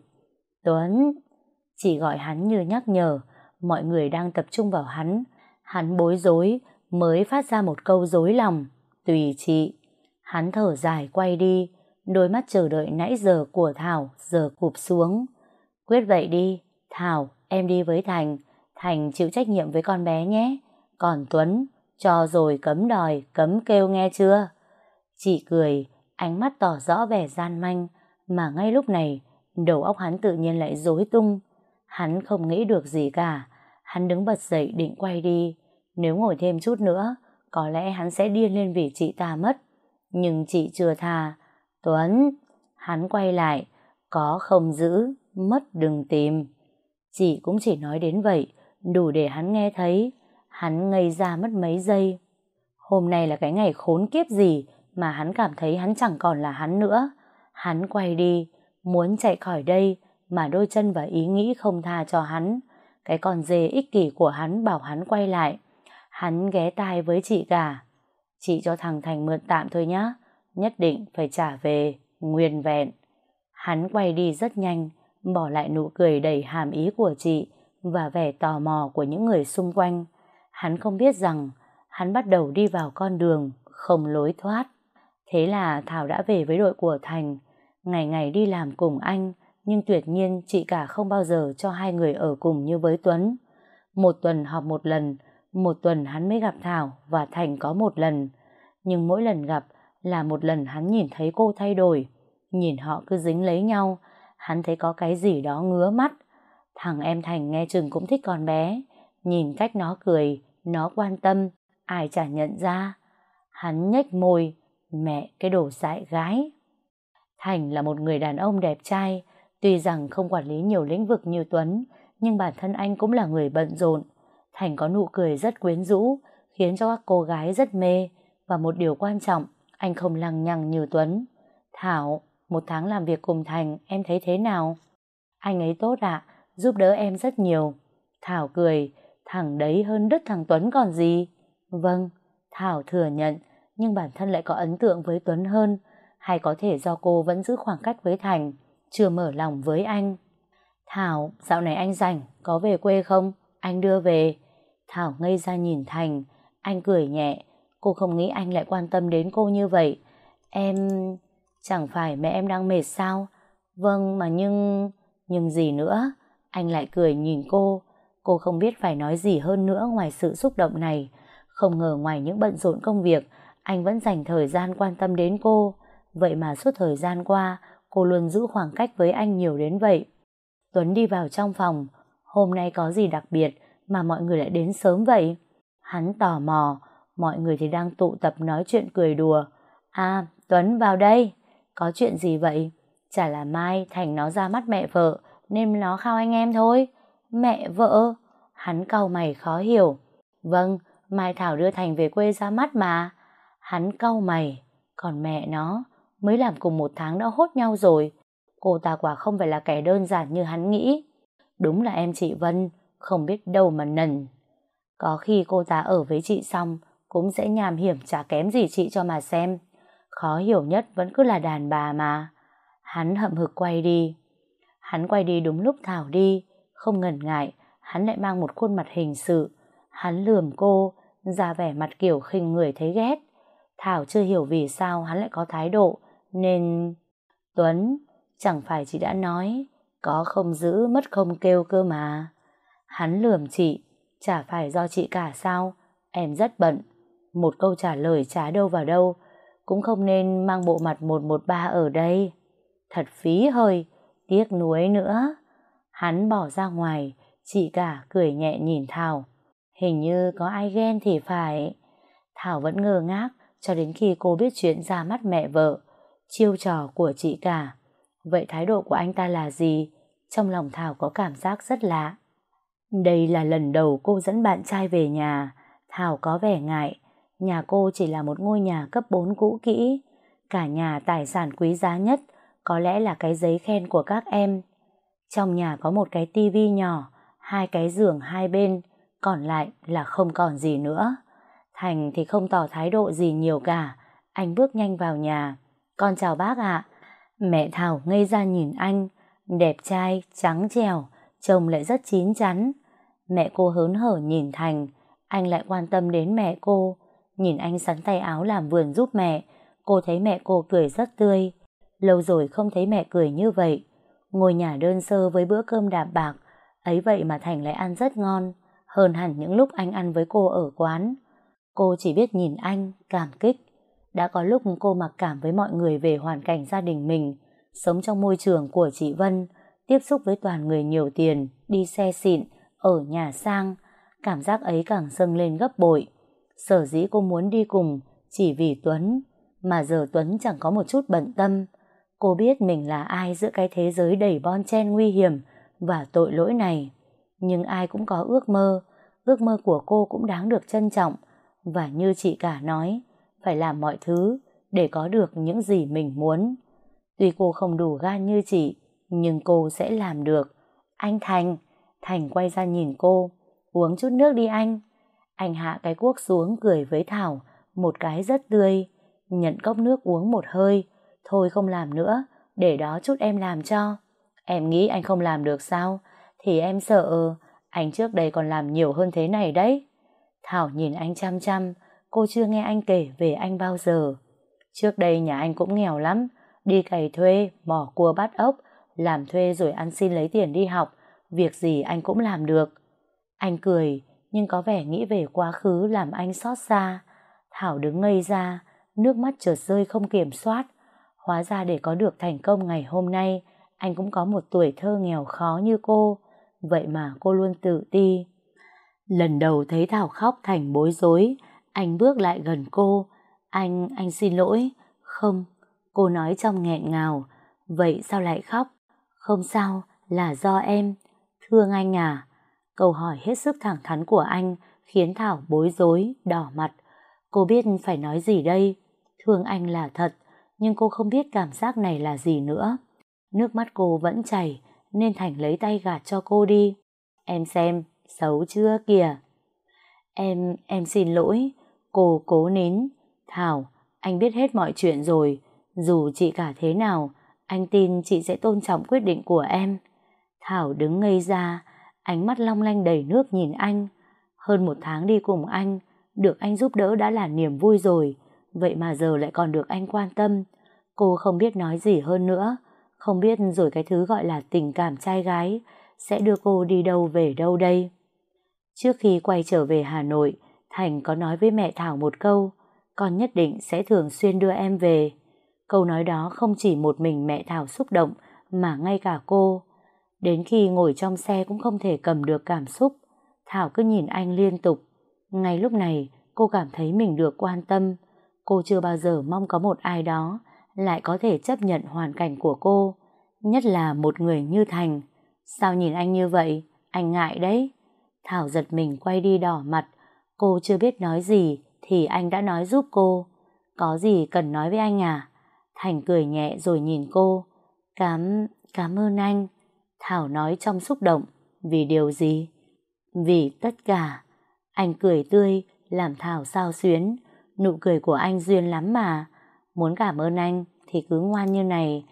Tuấn, chị gọi hắn như nhắc nhở, mọi người đang tập trung vào hắn. Hắn bối rối, mới phát ra một câu dối lòng. Tùy chị. Hắn thở dài quay đi, đôi mắt chờ đợi nãy giờ của Thảo giờ cụp xuống. Quyết vậy đi, Thảo, em đi với Thành. Thành chịu trách nhiệm với con bé nhé. Còn Tuấn, cho rồi cấm đòi, cấm kêu nghe chưa? Chị cười, ánh mắt tỏ rõ vẻ gian manh, mà ngay lúc này, đầu óc hắn tự nhiên lại rối tung. Hắn không nghĩ được gì cả. Hắn đứng bật dậy định quay đi. Nếu ngồi thêm chút nữa, có lẽ hắn sẽ điên lên vì chị ta mất. Nhưng chị chưa tha. Tuấn, hắn quay lại. Có không giữ, mất đừng tìm. Chị cũng chỉ nói đến vậy, đủ để hắn nghe thấy. Hắn ngây ra mất mấy giây. Hôm nay là cái ngày khốn kiếp gì mà hắn cảm thấy hắn chẳng còn là hắn nữa. Hắn quay đi, muốn chạy khỏi đây mà đôi chân và ý nghĩ không tha cho hắn. Cái con dê ích kỷ của hắn bảo hắn quay lại. Hắn ghé tai với chị cả. Chị cho thằng Thành mượn tạm thôi nhá, nhất định phải trả về, nguyên vẹn. Hắn quay đi rất nhanh, bỏ lại nụ cười đầy hàm ý của chị và vẻ tò mò của những người xung quanh. Hắn không biết rằng hắn bắt đầu đi vào con đường không lối thoát. Thế là Thảo đã về với đội của Thành, ngày ngày đi làm cùng anh, nhưng tuyệt nhiên chị cả không bao giờ cho hai người ở cùng như với Tuấn. Một tuần họp một lần, một tuần hắn mới gặp Thảo và Thành có một lần. Nhưng mỗi lần gặp là một lần hắn nhìn thấy cô thay đổi. Nhìn họ cứ dính lấy nhau, hắn thấy có cái gì đó ngứa mắt. Thằng em Thành nghe chừng cũng thích con bé. Nhìn cách nó cười, nó quan tâm, ai chả nhận ra. Hắn nhếch môi, mẹ cái đồ dại gái. Thành là một người đàn ông đẹp trai, tuy rằng không quản lý nhiều lĩnh vực như Tuấn, nhưng bản thân anh cũng là người bận rộn. Thành có nụ cười rất quyến rũ, khiến cho các cô gái rất mê, và một điều quan trọng, anh không lằng nhằng như Tuấn. Thảo, 1 tháng làm việc cùng Thành, em thấy thế nào? Anh ấy tốt ạ, giúp đỡ em rất nhiều. Thảo cười, thằng đấy hơn đứt thằng Tuấn còn gì. Vâng, Thảo thừa nhận, nhưng bản thân lại có ấn tượng với Tuấn hơn, hay có thể do cô vẫn giữ khoảng cách với Thành, chưa mở lòng với anh. Thảo, dạo này anh rảnh, có về quê không? Anh đưa về. Thảo ngây ra nhìn Thành, anh cười nhẹ, cô không nghĩ anh lại quan tâm đến cô như vậy. Em... Chẳng phải mẹ em đang mệt sao? Vâng, mà nhưng... Nhưng gì nữa? Anh lại cười nhìn cô không biết phải nói gì hơn nữa ngoài sự xúc động này. Không ngờ ngoài những bận rộn công việc, anh vẫn dành thời gian quan tâm đến cô. Vậy mà suốt thời gian qua, cô luôn giữ khoảng cách với anh nhiều đến vậy. Tuấn đi vào trong phòng. Hôm nay có gì đặc biệt mà mọi người lại đến sớm vậy? Hắn tò mò, mọi người thì đang tụ tập nói chuyện cười đùa. À, Tuấn vào đây. Có chuyện gì vậy? Chả là mai Thành nó ra mắt mẹ vợ nên nó khao anh em thôi. Mẹ vợ? Hắn cau mày khó hiểu. Vâng, mai Thảo đưa Thành về quê ra mắt mà. Hắn cau mày. Còn mẹ nó, mới làm cùng 1 tháng đã hốt nhau rồi. Cô ta quả không phải là kẻ đơn giản như hắn nghĩ. Đúng là em chị Vân, không biết đâu mà nần. Có khi cô ta ở với chị xong cũng sẽ nham hiểm chả kém gì chị cho mà xem. Khó hiểu nhất vẫn cứ là đàn bà mà. Hắn hậm hực quay đi. Hắn quay đi đúng lúc Thảo đi. Không ngần ngại, hắn lại mang một khuôn mặt hình sự. Hắn lườm cô, ra vẻ mặt kiểu khinh người thấy ghét. Thảo chưa hiểu vì sao hắn lại có thái độ, nên... Tuấn, chẳng phải chị đã nói, có không giữ mất không kêu cơ mà. Hắn lườm chị, chả phải do chị cả sao, em rất bận. Một câu trả lời chả đâu vào đâu, cũng không nên mang bộ mặt 113 ở đây. Thật phí hơi, tiếc nuối nữa. Hắn bỏ ra ngoài, chị cả cười nhẹ nhìn Thảo. Hình như có ai ghen thì phải. Thảo vẫn ngơ ngác cho đến khi cô biết chuyện ra mắt mẹ vợ, chiêu trò của chị cả. Vậy thái độ của anh ta là gì? Trong lòng Thảo có cảm giác rất lạ. Đây là lần đầu cô dẫn bạn trai về nhà. Thảo có vẻ ngại. Nhà cô chỉ là một ngôi nhà cấp 4 cũ kỹ. Cả nhà tài sản quý giá nhất có lẽ là cái giấy khen của các em. Trong nhà có một cái tivi nhỏ, 2 cái giường hai bên, còn lại là không còn gì nữa. Thành thì không tỏ thái độ gì nhiều cả. Anh bước nhanh vào nhà. Con chào bác ạ. Mẹ Thảo ngây ra nhìn anh. Đẹp trai, trắng trẻo, trông lại rất chín chắn. Mẹ cô hớn hở nhìn Thành. Anh lại quan tâm đến mẹ cô. Nhìn anh sắn tay áo làm vườn giúp mẹ. Cô thấy mẹ cô cười rất tươi. Lâu rồi không thấy mẹ cười như vậy. Ngôi nhà đơn sơ với bữa cơm đạm bạc, ấy vậy mà Thành lại ăn rất ngon, hơn hẳn những lúc anh ăn với cô ở quán. Cô chỉ biết nhìn anh, cảm kích. Đã có lúc cô mặc cảm với mọi người về hoàn cảnh gia đình mình, sống trong môi trường của chị Vân, tiếp xúc với toàn người nhiều tiền, đi xe xịn, ở nhà sang. Cảm giác ấy càng dâng lên gấp bội. Sở dĩ cô muốn đi cùng chỉ vì Tuấn, mà giờ Tuấn chẳng có một chút bận tâm. Cô biết mình là ai giữa cái thế giới đầy bon chen nguy hiểm và tội lỗi này. Nhưng ai cũng có ước mơ của cô cũng đáng được trân trọng. Và như chị cả nói, phải làm mọi thứ để có được những gì mình muốn. Tuy cô không đủ gan như chị, nhưng cô sẽ làm được. Anh Thành. Thành quay ra nhìn cô. Uống chút nước đi anh. Anh hạ cái cuốc xuống cười với Thảo, một cái rất tươi. Nhận cốc nước uống một hơi. Thôi không làm nữa, để đó chút em làm cho. Em nghĩ anh không làm được sao? Thì em sợ, anh trước đây còn làm nhiều hơn thế này đấy. Thảo nhìn anh chăm chăm, cô chưa nghe anh kể về anh bao giờ. Trước đây nhà anh cũng nghèo lắm, đi cày thuê, mò cua bắt ốc, làm thuê rồi ăn xin lấy tiền đi học, việc gì anh cũng làm được. Anh cười, nhưng có vẻ nghĩ về quá khứ làm anh xót xa. Thảo đứng ngây ra, nước mắt chợt rơi không kiểm soát. Hóa ra để có được thành công ngày hôm nay, anh cũng có một tuổi thơ nghèo khó như cô. Vậy mà cô luôn tự ti. Lần đầu thấy Thảo khóc Thành bối rối. Anh bước lại gần cô. Anh xin lỗi. Không, cô nói trong nghẹn ngào. Vậy sao lại khóc? Không sao, là do em. Thương anh à? Câu hỏi hết sức thẳng thắn của anh khiến Thảo bối rối, đỏ mặt. Cô biết phải nói gì đây. Thương anh là thật, nhưng cô không biết cảm giác này là gì nữa. Nước mắt cô vẫn chảy, nên Thành lấy tay gạt cho cô đi. Em xem, xấu chưa kìa. Em xin lỗi. Cô cố nín. Thảo, anh biết hết mọi chuyện rồi. Dù chị cả thế nào, anh tin chị sẽ tôn trọng quyết định của em. Thảo đứng ngây ra, ánh mắt long lanh đầy nước nhìn anh. Hơn 1 tháng đi cùng anh, được anh giúp đỡ đã là niềm vui rồi. Vậy mà giờ lại còn được anh quan tâm. Cô không biết nói gì hơn nữa. Không biết rồi cái thứ gọi là tình cảm trai gái sẽ đưa cô đi đâu về đâu đây. Trước khi quay trở về Hà Nội, Thành có nói với mẹ Thảo một câu: con nhất định sẽ thường xuyên đưa em về. Câu nói đó không chỉ một mình mẹ Thảo xúc động, mà ngay cả cô. Đến khi ngồi trong xe cũng không thể cầm được cảm xúc. Thảo cứ nhìn anh liên tục. Ngay lúc này cô cảm thấy mình được quan tâm. Cô chưa bao giờ mong có một ai đó lại có thể chấp nhận hoàn cảnh của cô, nhất là một người như Thành. Sao nhìn anh như vậy? Anh ngại đấy. Thảo giật mình quay đi đỏ mặt. Cô chưa biết nói gì thì anh đã nói giúp cô. Có gì cần nói với anh à? Thành cười nhẹ rồi nhìn cô. Cảm ơn anh. Thảo nói trong xúc động. Vì điều gì? Vì tất cả. Anh cười tươi làm Thảo xao xuyến. Nụ cười của anh duyên lắm mà. Muốn cảm ơn anh thì cứ ngoan như này.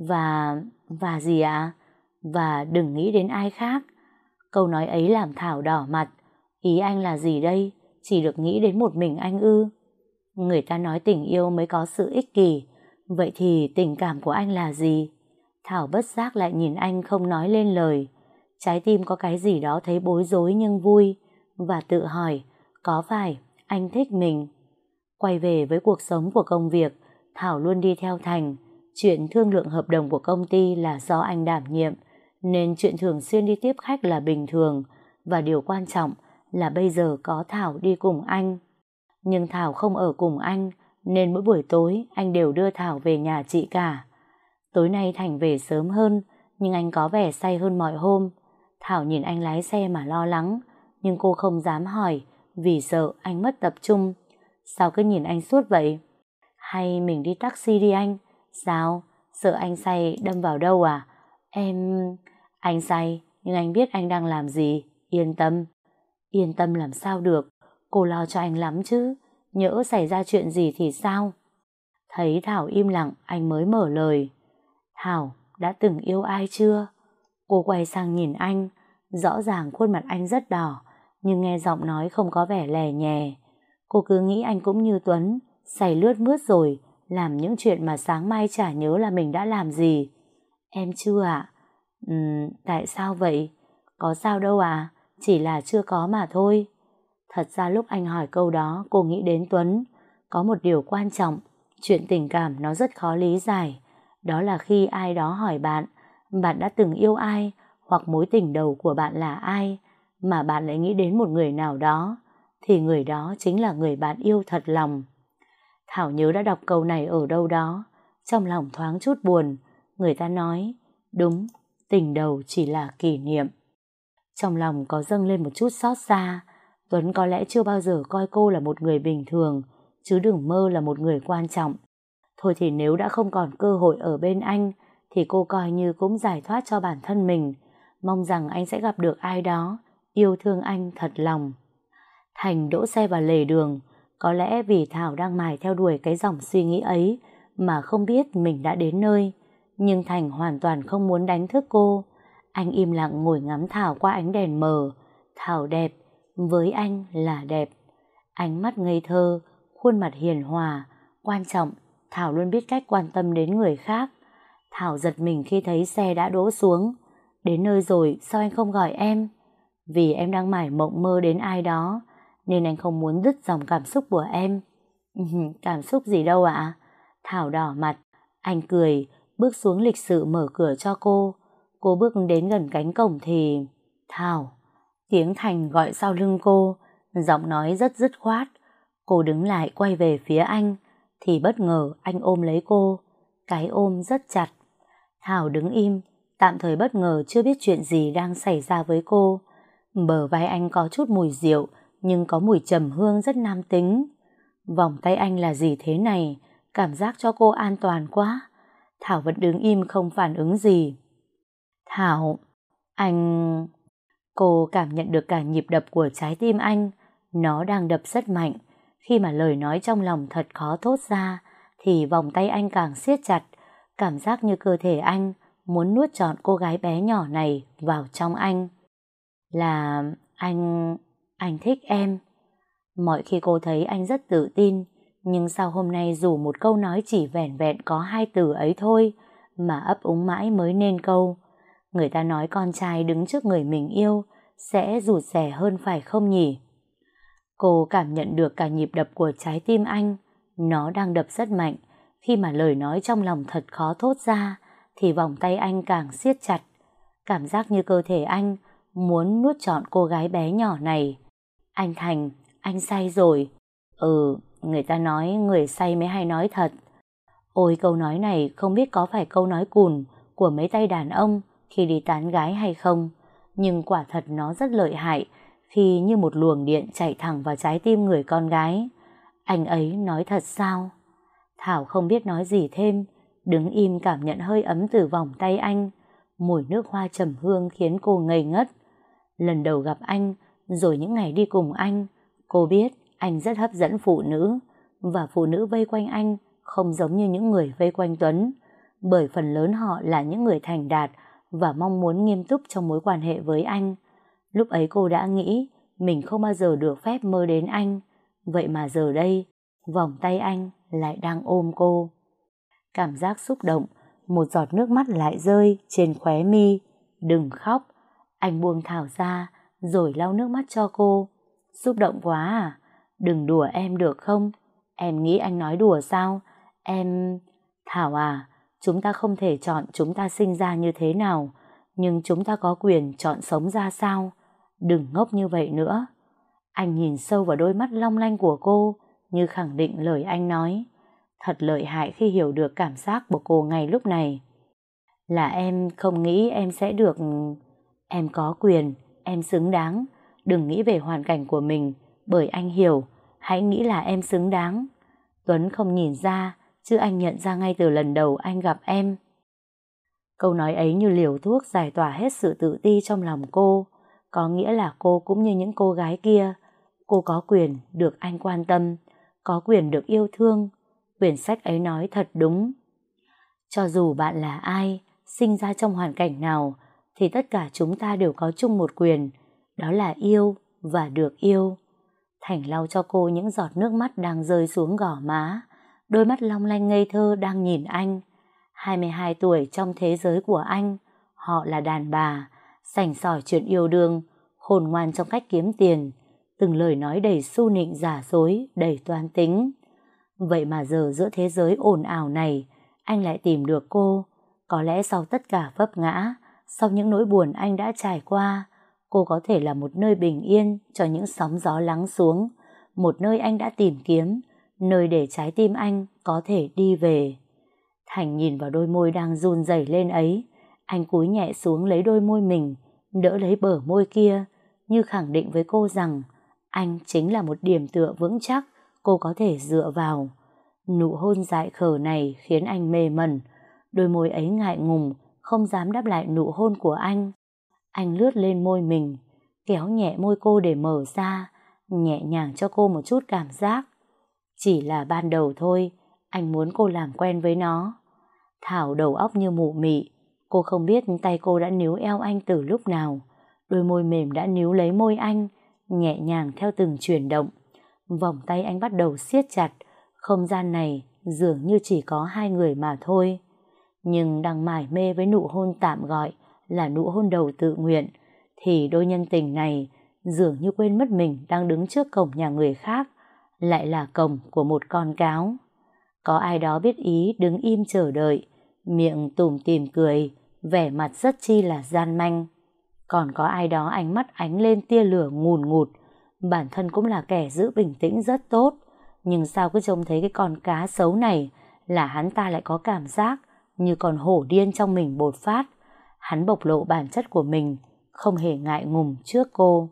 Và gì ạ? Và đừng nghĩ đến ai khác. Câu nói ấy làm Thảo đỏ mặt. Ý anh là gì đây? Chỉ được nghĩ đến một mình anh ư? Người ta nói tình yêu mới có sự ích kỷ. Vậy thì tình cảm của anh là gì? Thảo bất giác lại nhìn anh không nói lên lời. Trái tim có cái gì đó thấy bối rối nhưng vui. Và tự hỏi, có phải anh thích mình? Quay về với cuộc sống của công việc, Thảo luôn đi theo Thành. Chuyện thương lượng hợp đồng của công ty là do anh đảm nhiệm, nên chuyện thường xuyên đi tiếp khách là bình thường. Và điều quan trọng là bây giờ có Thảo đi cùng anh. Nhưng Thảo không ở cùng anh, nên mỗi buổi tối anh đều đưa Thảo về nhà chị cả. Tối nay Thành về sớm hơn, nhưng anh có vẻ say hơn mọi hôm. Thảo nhìn anh lái xe mà lo lắng, nhưng cô không dám hỏi vì sợ anh mất tập trung. Sao cứ nhìn anh suốt vậy? Hay mình đi taxi đi anh? Sao? Sợ anh say đâm vào đâu à? Em... Anh say, nhưng anh biết anh đang làm gì. Yên tâm. Yên tâm làm sao được? Cô lo cho anh lắm chứ. Nhỡ xảy ra chuyện gì thì sao? Thấy Thảo im lặng, anh mới mở lời. Thảo, đã từng yêu ai chưa? Cô quay sang nhìn anh. Rõ ràng khuôn mặt anh rất đỏ, nhưng nghe giọng nói không có vẻ lè nhè. Cô cứ nghĩ anh cũng như Tuấn, say lướt mướt rồi, làm những chuyện mà sáng mai chả nhớ là mình đã làm gì. Em chưa ạ? Tại sao vậy? Có sao đâu à, chỉ là chưa có mà thôi. Thật ra lúc anh hỏi câu đó, cô nghĩ đến Tuấn. Có một điều quan trọng, chuyện tình cảm nó rất khó lý giải. Đó là khi ai đó hỏi bạn đã từng yêu ai, hoặc mối tình đầu của bạn là ai, mà bạn lại nghĩ đến một người nào đó, thì người đó chính là người bạn yêu thật lòng. Thảo nhớ đã đọc câu này ở đâu đó, trong lòng thoáng chút buồn. Người ta nói, đúng, tình đầu chỉ là kỷ niệm. Trong lòng có dâng lên một chút xót xa. Tuấn có lẽ chưa bao giờ coi cô là một người bình thường, chứ đừng mơ là một người quan trọng. Thôi thì nếu đã không còn cơ hội ở bên anh, thì cô coi như cũng giải thoát cho bản thân mình. Mong rằng anh sẽ gặp được ai đó yêu thương anh thật lòng. Thành đỗ xe vào lề đường. Có lẽ vì Thảo đang mải theo đuổi cái dòng suy nghĩ ấy mà không biết mình đã đến nơi. Nhưng Thành hoàn toàn không muốn đánh thức cô. Anh im lặng ngồi ngắm Thảo qua ánh đèn mờ. Thảo đẹp, với anh là đẹp. Ánh mắt ngây thơ, khuôn mặt hiền hòa. Quan trọng, Thảo luôn biết cách quan tâm đến người khác. Thảo giật mình khi thấy xe đã đỗ xuống. Đến nơi rồi, sao anh không gọi em? Vì em đang mải mộng mơ đến ai đó, nên anh không muốn đứt dòng cảm xúc của em. Cảm xúc gì đâu ạ? Thảo đỏ mặt. Anh cười, bước xuống lịch sự mở cửa cho cô. Cô bước đến gần cánh cổng thì... Thảo! Tiếng Thành gọi sau lưng cô, giọng nói rất dứt khoát. Cô đứng lại quay về phía anh, thì bất ngờ anh ôm lấy cô. Cái ôm rất chặt. Thảo đứng im, tạm thời bất ngờ chưa biết chuyện gì đang xảy ra với cô. Bờ vai anh có chút mùi rượu, nhưng có mùi trầm hương rất nam tính. Vòng tay anh là gì thế này? Cảm giác cho cô an toàn quá. Thảo vẫn đứng im không phản ứng gì. Thảo, anh... Cô cảm nhận được cả nhịp đập của trái tim anh. Nó đang đập rất mạnh. Khi mà lời nói trong lòng thật khó thốt ra, thì vòng tay anh càng siết chặt. Cảm giác như cơ thể anh muốn nuốt trọn cô gái bé nhỏ này vào trong anh. Là anh thích em. Mọi khi cô thấy anh rất tự tin, nhưng sao hôm nay dù một câu nói chỉ vẻn vẹn có 2 từ ấy thôi mà ấp úng mãi mới nên câu. Người ta nói con trai đứng trước người mình yêu sẽ rụt rè hơn phải không nhỉ? Cô cảm nhận được cả nhịp đập của trái tim anh. Nó đang đập rất mạnh. Khi mà lời nói trong lòng thật khó thốt ra, thì vòng tay anh càng siết chặt. Cảm giác như cơ thể anh muốn nuốt trọn cô gái bé nhỏ này. Anh Thành, anh say rồi. Người ta nói người say mới hay nói thật. Ôi, câu nói này không biết có phải câu nói cùn của mấy tay đàn ông khi đi tán gái hay không, nhưng quả thật nó rất lợi hại khi như một luồng điện chạy thẳng vào trái tim người con gái. Anh ấy nói thật sao? Thảo không biết nói gì thêm, đứng im cảm nhận hơi ấm từ vòng tay anh. Mùi nước hoa trầm hương khiến cô ngây ngất. Lần đầu gặp anh, rồi những ngày đi cùng anh, cô biết anh rất hấp dẫn phụ nữ, và phụ nữ vây quanh anh không giống như những người vây quanh Tuấn, bởi phần lớn họ là những người thành đạt và mong muốn nghiêm túc trong mối quan hệ với anh. Lúc ấy cô đã nghĩ mình không bao giờ được phép mơ đến anh, vậy mà giờ đây, vòng tay anh lại đang ôm cô. Cảm giác xúc động, một giọt nước mắt lại rơi trên khóe mi. Đừng khóc. Anh buông Thảo ra, rồi lau nước mắt cho cô. Xúc động quá à? Đừng đùa em được không? Em nghĩ anh nói đùa sao? Thảo à, chúng ta không thể chọn chúng ta sinh ra như thế nào, nhưng chúng ta có quyền chọn sống ra sao. Đừng ngốc như vậy nữa. Anh nhìn sâu vào đôi mắt long lanh của cô, như khẳng định lời anh nói. Thật lợi hại khi hiểu được cảm giác của cô ngay lúc này. Là em không nghĩ em sẽ được... Em có quyền, em xứng đáng. Đừng nghĩ về hoàn cảnh của mình, bởi anh hiểu, hãy nghĩ là em xứng đáng. Tuấn không nhìn ra, chứ anh nhận ra ngay từ lần đầu anh gặp em. Câu nói ấy như liều thuốc giải tỏa hết sự tự ti trong lòng cô. Có nghĩa là cô cũng như những cô gái kia. Cô có quyền được anh quan tâm, có quyền được yêu thương. Quyển sách ấy nói thật đúng. Cho dù bạn là ai, sinh ra trong hoàn cảnh nào, thì tất cả chúng ta đều có chung một quyền, đó là yêu và được yêu. Thành lau cho cô những giọt nước mắt đang rơi xuống gò má, đôi mắt long lanh ngây thơ đang nhìn anh. 22 tuổi trong thế giới của anh, họ là đàn bà, sành sỏi chuyện yêu đương, khôn ngoan trong cách kiếm tiền, từng lời nói đầy xu nịnh giả dối, đầy toan tính. Vậy mà giờ giữa thế giới ồn ào này, anh lại tìm được cô. Có lẽ sau tất cả vấp ngã, sau những nỗi buồn anh đã trải qua, cô có thể là một nơi bình yên cho những sóng gió lắng xuống, một nơi anh đã tìm kiếm, nơi để trái tim anh có thể đi về. Thành nhìn vào đôi môi đang run rẩy lên ấy, anh cúi nhẹ xuống lấy đôi môi mình, đỡ lấy bờ môi kia, như khẳng định với cô rằng anh chính là một điểm tựa vững chắc cô có thể dựa vào. Nụ hôn dại khờ này khiến anh mê mẩn, đôi môi ấy ngại ngùng, không dám đáp lại nụ hôn của anh. Anh lướt lên môi mình, kéo nhẹ môi cô để mở ra, nhẹ nhàng cho cô một chút cảm giác. Chỉ là ban đầu thôi, anh muốn cô làm quen với nó. Thảo đầu óc như mụ mị, cô không biết tay cô đã níu eo anh từ lúc nào. Đôi môi mềm đã níu lấy môi anh, nhẹ nhàng theo từng chuyển động. Vòng tay anh bắt đầu siết chặt, không gian này dường như chỉ có hai người mà thôi. Nhưng đang mải mê với nụ hôn tạm gọi là nụ hôn đầu tự nguyện, thì đôi nhân tình này dường như quên mất mình đang đứng trước cổng nhà người khác, lại là cổng của một con cáo. Có ai đó biết ý đứng im chờ đợi, miệng tủm tỉm cười, vẻ mặt rất chi là gian manh. Còn có ai đó ánh mắt ánh lên tia lửa ngùn ngụt, bản thân cũng là kẻ giữ bình tĩnh rất tốt, nhưng sao cứ trông thấy cái con cá sấu này là hắn ta lại có cảm giác như con hổ điên trong mình bột phát. Hắn bộc lộ bản chất của mình, không hề ngại ngùng trước cô.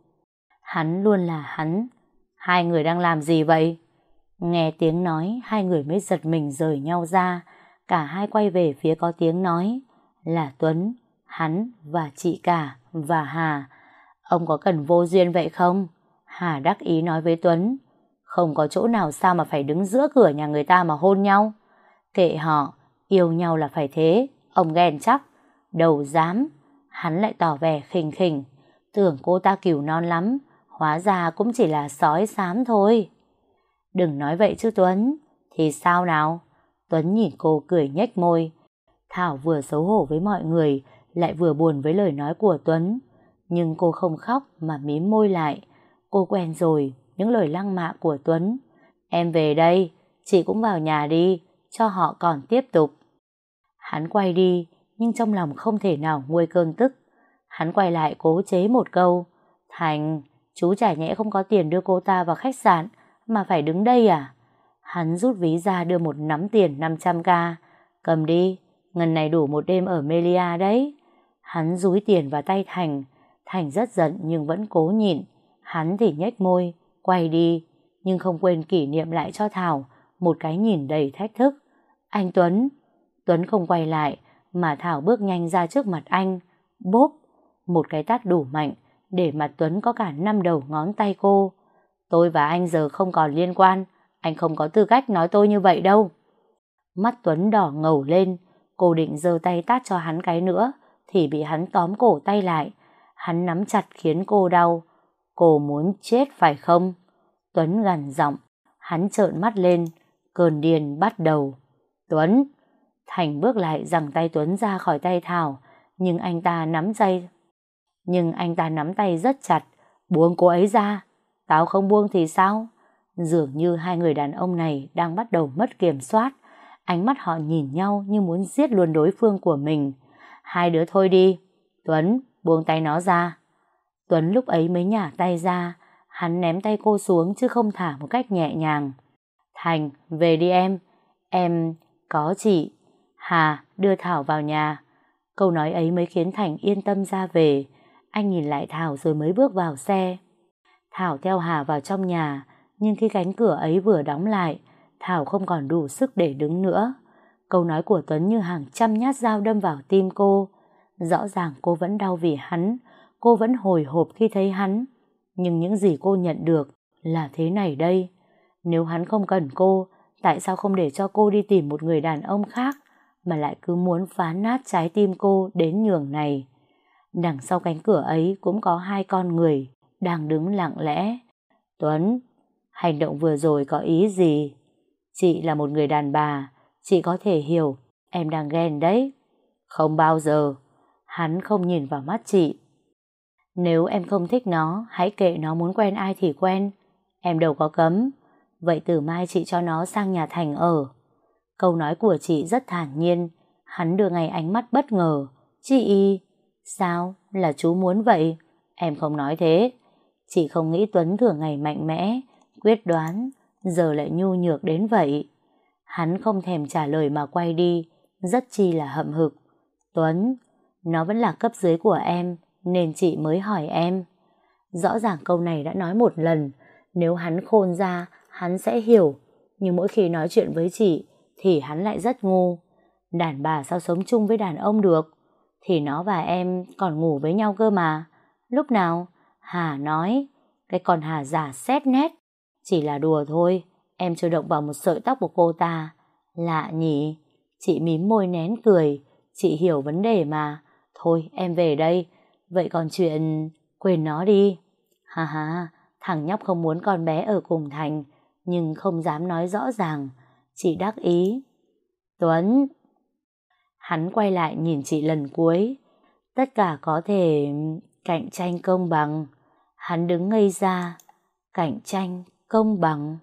Hắn luôn là hắn. Hai người đang làm gì vậy? Nghe tiếng nói, hai người mới giật mình rời nhau ra. Cả hai quay về phía có tiếng nói. Là Tuấn, hắn và chị cả và Hà. Ông có cần vô duyên vậy không? Hà đắc ý nói với Tuấn. Không có chỗ nào sao mà phải đứng giữa cửa nhà người ta mà hôn nhau. Kệ họ, yêu nhau là phải thế. Ông ghen chắc. Đầu dám. Hắn lại tỏ vẻ khinh khỉnh. Tưởng cô ta cừu non lắm, hóa ra cũng chỉ là sói xám thôi. Đừng nói vậy chứ Tuấn. Thì sao nào? Tuấn nhìn cô cười nhếch môi. Thảo vừa xấu hổ với mọi người, lại vừa buồn với lời nói của Tuấn. Nhưng cô không khóc mà mím môi lại. Cô quen rồi những lời lăng mạ của Tuấn. Em về đây, chị cũng vào nhà đi, cho họ còn tiếp tục. Hắn quay đi, nhưng trong lòng không thể nào nguôi cơn tức. Hắn quay lại cố chế một câu. Thành, chú chả nhẽ không có tiền đưa cô ta vào khách sạn, mà phải đứng đây à? Hắn rút ví ra đưa một nắm tiền 500k. Cầm đi, ngần này đủ một đêm ở Melia đấy. Hắn dúi tiền vào tay Thành. Thành rất giận nhưng vẫn cố nhịn. Hắn thì nhếch môi, quay đi, nhưng không quên kỷ niệm lại cho Thảo một cái nhìn đầy thách thức. Anh Tuấn. Tuấn không quay lại, mà Thảo bước nhanh ra trước mặt anh. Bốp, một cái tát đủ mạnh để mặt Tuấn có cả 5 đầu ngón tay cô. Tôi và anh giờ không còn liên quan, anh không có tư cách nói tôi như vậy đâu. Mắt Tuấn đỏ ngầu lên, cô định giơ tay tát cho hắn cái nữa, thì bị hắn tóm cổ tay lại. Hắn nắm chặt khiến cô đau. Cô muốn chết phải không? Tuấn gằn giọng. Hắn trợn mắt lên, cơn điên bắt đầu. Tuấn! Thành bước lại giằng tay Tuấn ra khỏi tay Thảo, nhưng anh ta nắm tay rất chặt. Buông cô ấy ra. Tao không buông thì sao? Dường như hai người đàn ông này đang bắt đầu mất kiểm soát. Ánh mắt họ nhìn nhau như muốn giết luôn đối phương của mình. Hai đứa thôi đi. Tuấn, buông tay nó ra. Tuấn lúc ấy mới nhả tay ra. Hắn ném tay cô xuống chứ không thả một cách nhẹ nhàng. Thành, về đi em. Em, có chị. Hà, đưa Thảo vào nhà. Câu nói ấy mới khiến Thành yên tâm ra về. Anh nhìn lại Thảo rồi mới bước vào xe. Thảo theo Hà vào trong nhà, nhưng khi cánh cửa ấy vừa đóng lại, Thảo không còn đủ sức để đứng nữa. Câu nói của Tuấn như hàng trăm nhát dao đâm vào tim cô. Rõ ràng cô vẫn đau vì hắn, cô vẫn hồi hộp khi thấy hắn. Nhưng những gì cô nhận được là thế này đây. Nếu hắn không cần cô, tại sao không để cho cô đi tìm một người đàn ông khác, mà lại cứ muốn phá nát trái tim cô đến nhường này? Đằng sau cánh cửa ấy cũng có hai con người đang đứng lặng lẽ. Tuấn, hành động vừa rồi có ý gì? Chị là một người đàn bà, chị có thể hiểu em đang ghen đấy. Không bao giờ. Hắn không nhìn vào mắt chị. Nếu em không thích nó, hãy kệ nó muốn quen ai thì quen. Em đâu có cấm. Vậy từ mai chị cho nó sang nhà Thành ở. Câu nói của chị rất thản nhiên. Hắn đưa ngay ánh mắt bất ngờ. Chị... Sao? Là chú muốn vậy? Em không nói thế. Chị không nghĩ Tuấn thường ngày mạnh mẽ, quyết đoán, giờ lại nhu nhược đến vậy. Hắn không thèm trả lời mà quay đi, rất chi là hậm hực. Tuấn, nó vẫn là cấp dưới của em, nên chị mới hỏi em. Rõ ràng câu này đã nói một lần, nếu hắn khôn ra, hắn sẽ hiểu. Nhưng mỗi khi nói chuyện với chị, thì hắn lại rất ngu. Đàn bà sao sống chung với đàn ông được? Thì nó và em còn ngủ với nhau cơ mà. Lúc nào? Hà nói. Cái con Hà giả xét nét. Chỉ là đùa thôi. Em chưa động vào một sợi tóc của cô ta. Lạ nhỉ? Chị mím môi nén cười. Chị hiểu vấn đề mà. Thôi em về đây. Vậy còn chuyện... Quên nó đi. Ha ha, thằng nhóc không muốn con bé ở cùng Thành, nhưng không dám nói rõ ràng. Chị đắc ý. Tuấn... Hắn quay lại nhìn chị lần cuối. Tất cả có thể cạnh tranh công bằng. Hắn đứng ngây ra. Cạnh tranh công bằng.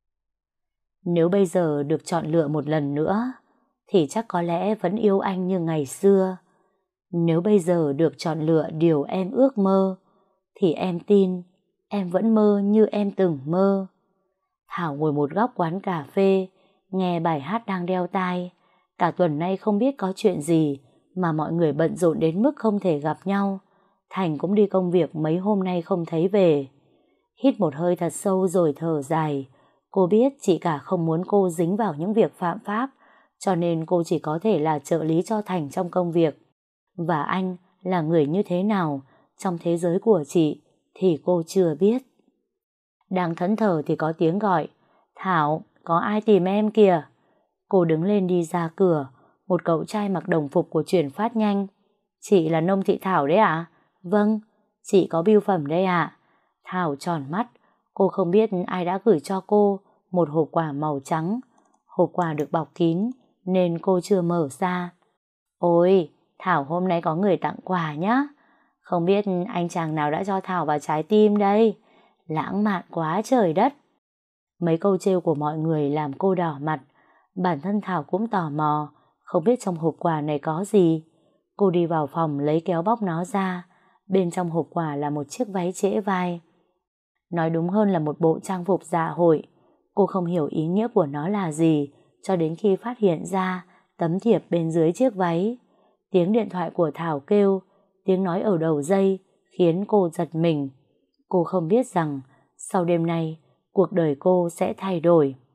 Nếu bây giờ được chọn lựa một lần nữa, thì chắc có lẽ vẫn yêu anh như ngày xưa. Nếu bây giờ được chọn lựa điều em ước mơ, thì em tin em vẫn mơ như em từng mơ. Thảo ngồi một góc quán cà phê, nghe bài hát đang đeo tai. Cả tuần nay không biết có chuyện gì mà mọi người bận rộn đến mức không thể gặp nhau. Thành cũng đi công việc mấy hôm nay không thấy về. Hít một hơi thật sâu rồi thở dài. Cô biết chị cả không muốn cô dính vào những việc phạm pháp, cho nên cô chỉ có thể là trợ lý cho Thành trong công việc. Và anh là người như thế nào trong thế giới của chị thì cô chưa biết. Đang thẫn thờ thì có tiếng gọi. Thảo, có ai tìm em kìa? Cô đứng lên đi ra cửa. Một cậu trai mặc đồng phục của chuyển phát nhanh. Chị là Nông Thị Thảo đấy ạ? Vâng, chị có bưu phẩm đây ạ. Thảo tròn mắt. Cô không biết ai đã gửi cho cô một hộp quà màu trắng. Hộp quà được bọc kín nên cô chưa mở ra. Ôi, Thảo hôm nay có người tặng quà nhá. Không biết anh chàng nào đã cho Thảo vào trái tim đây. Lãng mạn quá trời đất. Mấy câu trêu của mọi người làm cô đỏ mặt. Bản thân Thảo cũng tò mò, không biết trong hộp quà này có gì. Cô đi vào phòng lấy kéo bóc nó ra. Bên trong hộp quà là một chiếc váy trễ vai. Nói đúng hơn là một bộ trang phục dạ hội. Cô không hiểu ý nghĩa của nó là gì cho đến khi phát hiện ra tấm thiệp bên dưới chiếc váy. Tiếng điện thoại của Thảo kêu, tiếng nói ở đầu dây khiến cô giật mình. Cô không biết rằng sau đêm nay cuộc đời cô sẽ thay đổi.